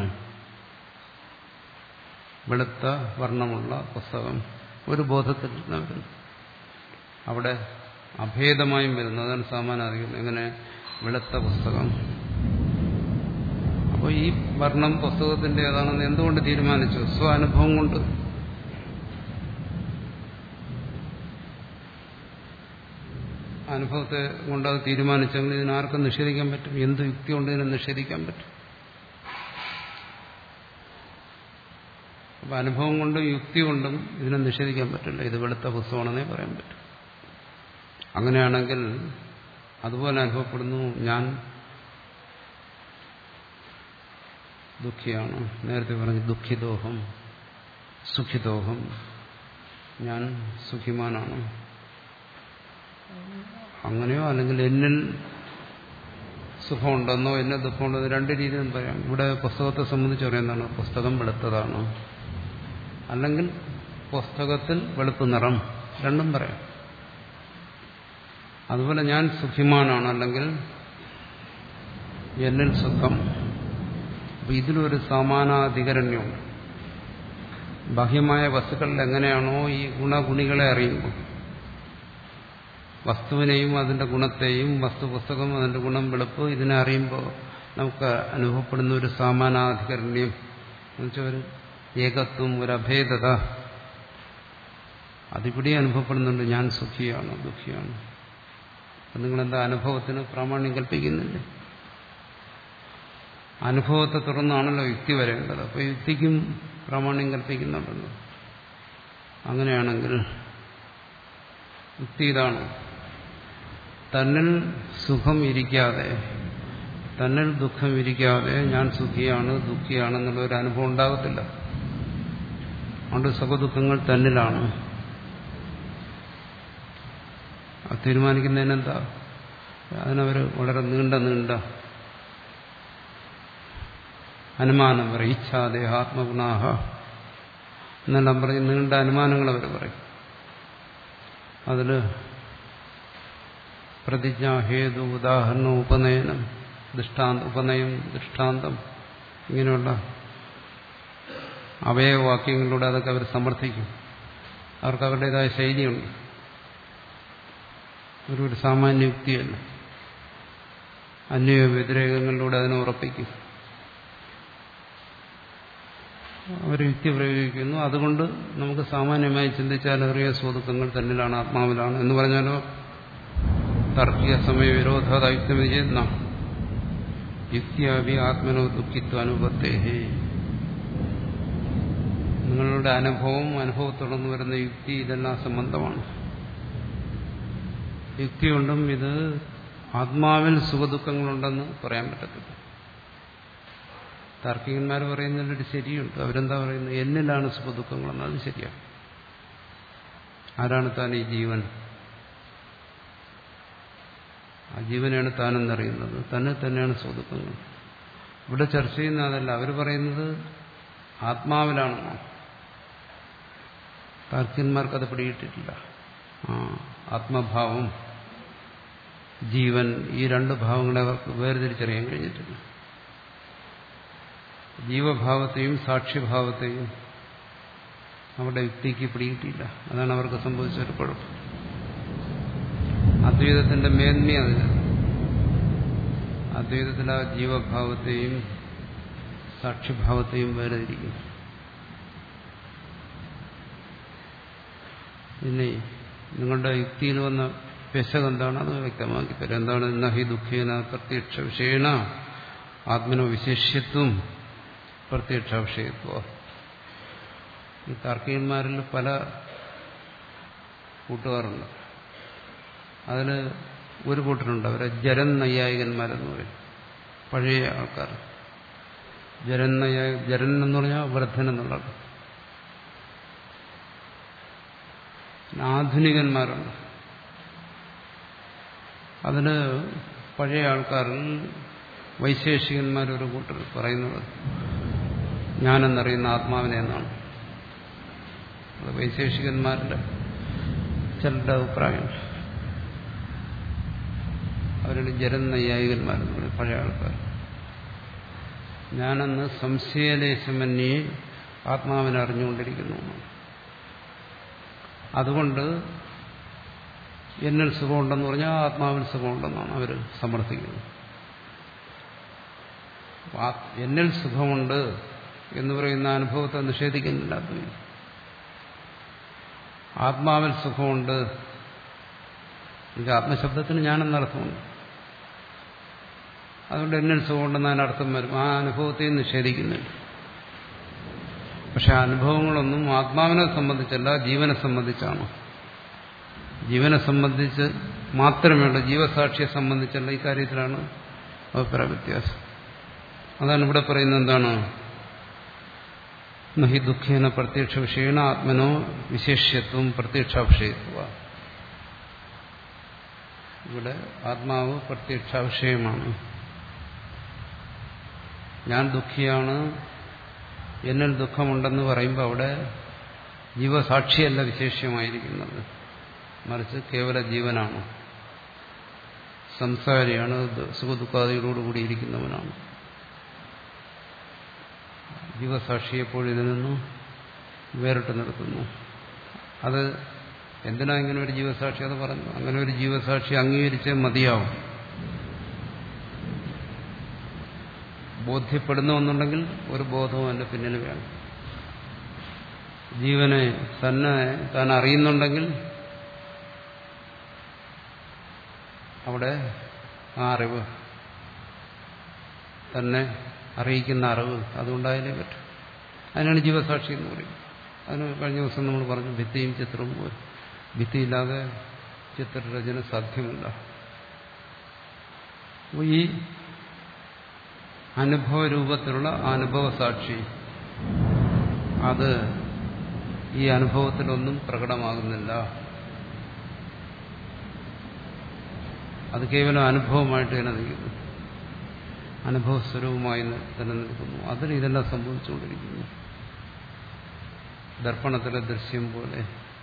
വെളുത്ത വർണ്ണമുള്ള പുസ്തകം ഒരു ബോധത്തിൽ തന്നെ വരുന്നു. അവിടെ അഭേദമായും വരുന്നു. അതാണ് സമാനാധികരണം. എങ്ങനെ? വെളുത്ത പുസ്തകം. അപ്പോൾ ഈ വർണ്ണം പുസ്തകത്തിന്റെ ഏതാണെന്ന് എന്തുകൊണ്ട് തീരുമാനിച്ചു? സ്വ അനുഭവം കൊണ്ട്. അനുഭവത്തെ കൊണ്ട് അത് തീരുമാനിച്ചെങ്കിൽ ഇതിനാർക്കും നിഷേധിക്കാൻ പറ്റും? എന്ത് യുക്തി കൊണ്ട് ഇതിനെ നിഷേധിക്കാൻ പറ്റും? അപ്പൊ അനുഭവം കൊണ്ടും യുക്തി കൊണ്ടും ഇതിനെ നിഷേധിക്കാൻ പറ്റില്ല. ഇത് വെളുത്ത പുസ്തകമാണെന്നേ പറയാൻ പറ്റും. അങ്ങനെയാണെങ്കിൽ അതുപോലെ അനുഭവപ്പെടുന്നു. ഞാൻ ദുഃഖിയാണ്. നേരത്തെ പറഞ്ഞു ദുഃഖിതോഹം, സുഖിതോഹം. ഞാൻ സുഖിമാനാണ്. അങ്ങനെയോ അല്ലെങ്കിൽ എന്നിൽ സുഖമുണ്ടെന്നോ എന്നെ ദുഃഖമുണ്ടെന്നോ രണ്ട് രീതിയിലും പറയാം. ഇവിടെ പുസ്തകത്തെ സംബന്ധിച്ച് പറയുന്നതാണ് പുസ്തകം വെളുത്തതാണ്, അല്ലെങ്കിൽ പുസ്തകത്തിൽ വെളുപ്പ് നിറം, രണ്ടും പറയാം. അതുപോലെ ഞാൻ സുഖിമാനാണ്, അല്ലെങ്കിൽ എന്നിൽ സുഖം. അപ്പൊ ഇതിലൊരു സമാനാധികരണ്യമുണ്ട്. ബാഹ്യമായ വസ്തുക്കളിൽ എങ്ങനെയാണോ ഈ ഗുണഗുണികളെ അറിയുമ്പോൾ, വസ്തുവിനെയും അതിന്റെ ഗുണത്തെയും, വസ്തു പുസ്തകം അതിന്റെ ഗുണം വെളുപ്പ്, ഇതിനെ അറിയുമ്പോൾ നമുക്ക് അനുഭവപ്പെടുന്ന ഒരു സമാനാധികരണ്യം എന്ന് വെച്ചാൽ ഒരു ഏകത്വം, ഒരു അഭേദത. അതിവിടെ അനുഭവപ്പെടുന്നുണ്ട്. ഞാൻ സുഖിയാണ്, ദുഃഖിയാണ്. അപ്പം നിങ്ങളെന്താ അനുഭവത്തിന് പ്രാമാണ്യം കൽപ്പിക്കുന്നില്ലേ? അനുഭവത്തെ തുടർന്നാണല്ലോ യുക്തി വരേണ്ടത്. അപ്പോൾ യുക്തിക്കും പ്രാമാണ്യം കൽപ്പിക്കുന്നുണ്ടല്ലോ. അങ്ങനെയാണെങ്കിൽ യുക്തി ഇതാണ്: തന്നിൽ സുഖം ഇരിക്കാതെ, തന്നിൽ ദുഃഖം ഇരിക്കാതെ ഞാൻ സുഖിയാണ് ദുഃഖിയാണെന്നുള്ള ഒരു അനുഭവം ഉണ്ടാകത്തില്ല. അതുകൊണ്ട് സുഖദുഃഖങ്ങൾ തന്നിലാണ്. അത് തീരുമാനിക്കുന്നതിനെന്താ? അതിനവർ വളരെ നീണ്ട നീണ്ട അനുമാനം പറയും. ഇച്ഛാദേഹ ആത്മഗുണാഹ എന്നെല്ലാം പറഞ്ഞ് നീണ്ട അനുമാനങ്ങൾ അവർ പറയും. അതിൽ പ്രതിജ്ഞ, ഹേതു, ഉദാഹരണം, ഉപനയനം, ദൃഷ്ടാന്തം, ഉപനയം, ദൃഷ്ടാന്തം, ഇങ്ങനെയുള്ള അവയവവാക്യങ്ങളിലൂടെ അതൊക്കെ അവർ സമർത്ഥിക്കും. അവർക്ക് അവരുടേതായ ശൈലിയുണ്ട്. ഒരു ഒരു സാമാന്യ യുക്തിയല്ല. അന്വയ വ്യതിരേകങ്ങളിലൂടെ അതിനെ ഉറപ്പിക്കും. അവർ യുക്തി പ്രയോഗിക്കുന്നു. അതുകൊണ്ട് നമുക്ക് സാമാന്യമായി ചിന്തിച്ചാൽ അറിയ സ്വദുഃഖങ്ങൾ തന്നിലാണ്, ആത്മാവിലാണ് എന്ന് പറഞ്ഞാലോ തർക്കിക സമയ വിരോധായുക്തം വിജയുന്ന യുക്തിയാവി ആത്മനോ ദുഃഖിത്വ അനുപത്തേഹേ. നിങ്ങളുടെ അനുഭവം, അനുഭവത്തുടർന്ന് വരുന്ന യുക്തി, ഇതെല്ലാം സംബന്ധമാണ്. യുക്തി കൊണ്ടും ഇത് ആത്മാവിൽ സുഖദുഃഖങ്ങളുണ്ടെന്ന് പറയാൻ പറ്റത്തില്ല. താർക്കികന്മാർ പറയുന്നതിലൊരു ശരിയുണ്ട്. അവരെന്താ പറയുന്നത്? എന്നിലാണ് സുഖദുഃഖങ്ങളെന്ന്. അത് ശരിയാണ്. ആരാണ് താൻ? ഈ ജീവൻ. ആ ജീവനെയാണ് താനെന്നറിയുന്നത്. തന്നെ തന്നെയാണ് സുഖദുഃഖങ്ങൾ. ഇവിടെ ചർച്ച ചെയ്യുന്ന അതല്ല. അവർ പറയുന്നത് ആത്മാവിലാണെന്നാണ്. താർക്കികന്മാർക്കത് പിടികിട്ടിട്ടില്ല. ആ ആത്മഭാവം, ജീവൻ, ഈ രണ്ട് ഭാവങ്ങളെ അവർക്ക് വേർതിരിച്ചറിയാൻ കഴിഞ്ഞിട്ടില്ല. ജീവഭാവത്തെയും സാക്ഷ്യഭാവത്തെയും അവരുടെ യുക്തിക്ക് പിടികിട്ടിയില്ല. അതാണ് അവർക്ക് സംഭവിച്ചൊരു കുഴപ്പം. അദ്വൈതത്തിന്റെ മേന്മ അതിൽ. അദ്വൈതത്തിൽ ആ ജീവഭാവത്തെയും സാക്ഷ്യഭാവത്തെയും വേർതിരിക്കുന്നു. ഇനി നിങ്ങളുടെ യുക്തിയിൽ വന്ന പെശകെന്താണ്? അത് വ്യക്തമാക്കി തരാം. എന്താണ്? നഹി ദുഃഖേന പ്രത്യക്ഷ വിഷയേണ ആത്മനോ വിശേഷ്യത്വം പ്രത്യക്ഷ വിഷയത്വ. ഈ താർക്കികന്മാരിൽ പല കൂട്ടുകാരുണ്ട്. അതിൽ ഒരു കൂട്ടരുണ്ട്, അവരെ ജരൻ നൈയായികന്മാരെന്ന് പറയും. പഴയ ആൾക്കാർ. ജരൻ നൈയായ ജരൻ എന്ന് പറഞ്ഞാൽ വൃദ്ധൻ എന്നുള്ളത്. ആധുനികന്മാരുണ്ട്. അതിന് പഴയ ആൾക്കാരിൽ വൈശേഷികന്മാരൊരു കൂട്ടർ പറയുന്നത് ഞാനെന്നറിയുന്ന ആത്മാവിനെ എന്നാണ്. അത് വൈശേഷികന്മാരുടെ ചിലരുടെ അഭിപ്രായം. അവരുടെ ജരൻ നൈയായികന്മാരെന്ന് പറയും പഴയ ആൾക്കാർ. ഞാനെന്ന് സംശയലേശമന്യേ ആത്മാവിനെ അറിഞ്ഞുകൊണ്ടിരിക്കുന്നു. അതുകൊണ്ട് എന്നിൽ സുഖമുണ്ടെന്ന് പറഞ്ഞാൽ ആത്മാവിൽ സുഖമുണ്ടെന്നാണ് അവർ സമർത്ഥിക്കുന്നത്. എന്നിൽ സുഖമുണ്ട് എന്ന് പറയുന്ന അനുഭവത്തെ നിഷേധിക്കുന്നില്ല. ആത്മാവിൽ സുഖമുണ്ട്, ആത്മശബ്ദത്തിന് ഞാനെന്നർത്ഥമുണ്ട്. അതുകൊണ്ട് എന്നിൽ സുഖമുണ്ടെന്ന് അതിനർത്ഥം വരും. ആ അനുഭവത്തെയും നിഷേധിക്കുന്നില്ല. പക്ഷെ അനുഭവങ്ങളൊന്നും ആത്മാവിനെ സംബന്ധിച്ചല്ല, ജീവനെ സംബന്ധിച്ചാണ്. ജീവനെ സംബന്ധിച്ച് മാത്രമേ ഉള്ളൂ, ജീവസാക്ഷിയെ സംബന്ധിച്ചല്ല. ഈ കാര്യത്തിലാണ് അഭിപ്രായ വ്യത്യാസം. അതാണ് ഇവിടെ പറയുന്നത്. എന്താണ്? നഹി ദുഃഖേന പ്രത്യക്ഷ വിഷയേണ ആത്മനോ വിശേഷ്യത്വം പ്രത്യക്ഷാവിഷയത്വ. ഇവിടെ ആത്മാവ് പ്രത്യക്ഷാവിഷയമാണ്. ഞാൻ ദുഃഖിയാണ്, എന്നിൽ ദുഃഖമുണ്ടെന്ന് പറയുമ്പോൾ അവിടെ ജീവസാക്ഷിയല്ല വിശേഷ്യമായിരിക്കുന്നത്, മറിച്ച് കേവല ജീവനാണ്, സംസാരിയാണ്, സുഖദുഃഖാദികളോടുകൂടി ഇരിക്കുന്നവനാണ്. ജീവസാക്ഷി എപ്പോഴും ഇതിൽ നിന്നും വേറിട്ട് നിർത്തുന്നു. അത് എന്തിനാ ഇങ്ങനെ ഒരു ജീവസാക്ഷി? അത് പറഞ്ഞു. അങ്ങനെ ഒരു ജീവസാക്ഷി അംഗീകരിച്ചേ മതിയാവും. ബോധ്യപ്പെടുന്നുവെന്നുണ്ടെങ്കിൽ ഒരു ബോധവും അതിന്റെ പിന്നിൽ വേണം. ജീവനെ തന്നെ താൻ അറിയുന്നുണ്ടെങ്കിൽ അവിടെ ആ അറിവ് തന്നെ അറിയിക്കുന്ന അറിവ് അതുകൊണ്ടായാലേ പറ്റും. അതിനാണ് ജീവസാക്ഷി എന്ന് പറയുന്നത്. അതിന് കഴിഞ്ഞ ദിവസം നമ്മൾ പറഞ്ഞു ഭിത്തിയും ചിത്രവും പോലെ. ഭിത്തിയില്ലാതെ ചിത്രരചന സാധ്യമല്ല. ഈ അനുഭവ രൂപത്തിലുള്ള അനുഭവ സാക്ഷി അത് ഈ അനുഭവത്തിലൊന്നും പ്രകടമാകുന്നില്ല. അത് കേവലം അനുഭവമായിട്ട് തന്നെ നിൽക്കുന്നു, അനുഭവസ്വരൂപമായി തന്നെ നിൽക്കുന്നു. അതിൽ ഇതെല്ലാം സംഭവിച്ചുകൊണ്ടിരിക്കുന്നു. ദർപ്പണത്തിലെ ദൃശ്യം പോലെ.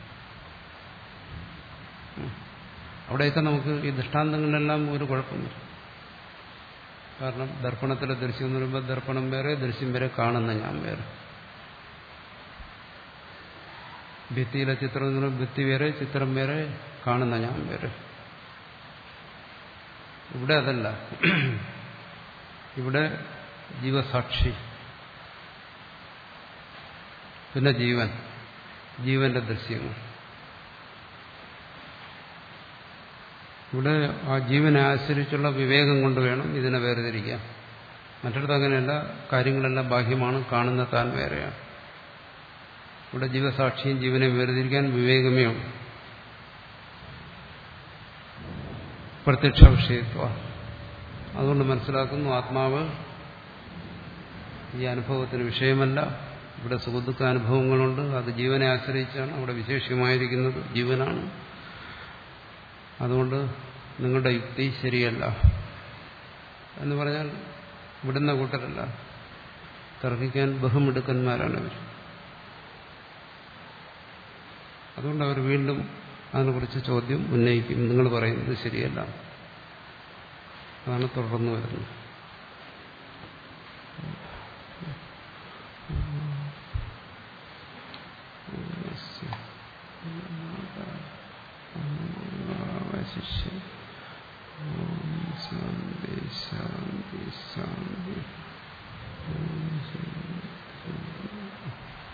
അവിടെയൊക്കെ നമുക്ക് ഈ ദൃഷ്ടാന്തങ്ങളിലെല്ലാം ഒരു കുഴപ്പമില്ല. കാരണം ദർപ്പണത്തിലെ ദൃശ്യം എന്ന് പറയുമ്പോൾ ദർപ്പണം വേറെ, ദൃശ്യം വേറെ, കാണുന്ന ഞാൻ വേറെ. ഭിത്തിയിലെ ചിത്രം എന്ന് പറയുമ്പോൾ ഭിത്തി വേറെ, ചിത്രം വേറെ, കാണുന്ന ഞാൻ വേറെ. ഇവിടെ അതല്ല. ഇവിടെ ജീവസാക്ഷി, പിന്നെ ജീവൻ, ജീവന്റെ ദൃശ്യങ്ങൾ. ഇവിടെ ആ ജീവനെ ആശ്രയിച്ചുള്ള വിവേകം കൊണ്ട് വേണം ഇതിനെ വേർതിരിക്കാൻ. മറ്റിടത്ത് അങ്ങനെയല്ല, കാര്യങ്ങളെല്ലാം ബാഹ്യമാണ്, കാണുന്ന താൻ വേറെയാണ്. ഇവിടെ ജീവസാക്ഷിയും ജീവനെ വേർതിരിക്കാൻ വിവേകമേ ഉള്ളൂ. പ്രത്യക്ഷ വിഷയത്വ. അതുകൊണ്ട് മനസ്സിലാക്കുന്നു ആത്മാവ് ഈ അനുഭവത്തിന് വിഷയമല്ല. ഇവിടെ സുഖദുഃഖ അനുഭവങ്ങളുണ്ട്, അത് ജീവനെ ആശ്രയിച്ചാണ്. അവിടെ വിശേഷ്യമായിരിക്കുന്നത് ജീവനാണ്. അതുകൊണ്ട് നിങ്ങളുടെ യുക്തി ശരിയല്ല എന്ന് പറഞ്ഞാൽ വിടുന്ന കൂട്ടരല്ല, തർക്കിക്കാൻ ബഹുമിടുക്കന്മാരാണ് ഇവർ. അതുകൊണ്ട് അവർ വീണ്ടും അതിനെക്കുറിച്ച് ചോദ്യം ഉന്നയിക്കും. നിങ്ങൾ പറയുന്നത് ശരിയല്ല. അതാണ് തുടർന്ന് വരുന്നത്. ശാന്തി ശാന്തി ശാന്തി.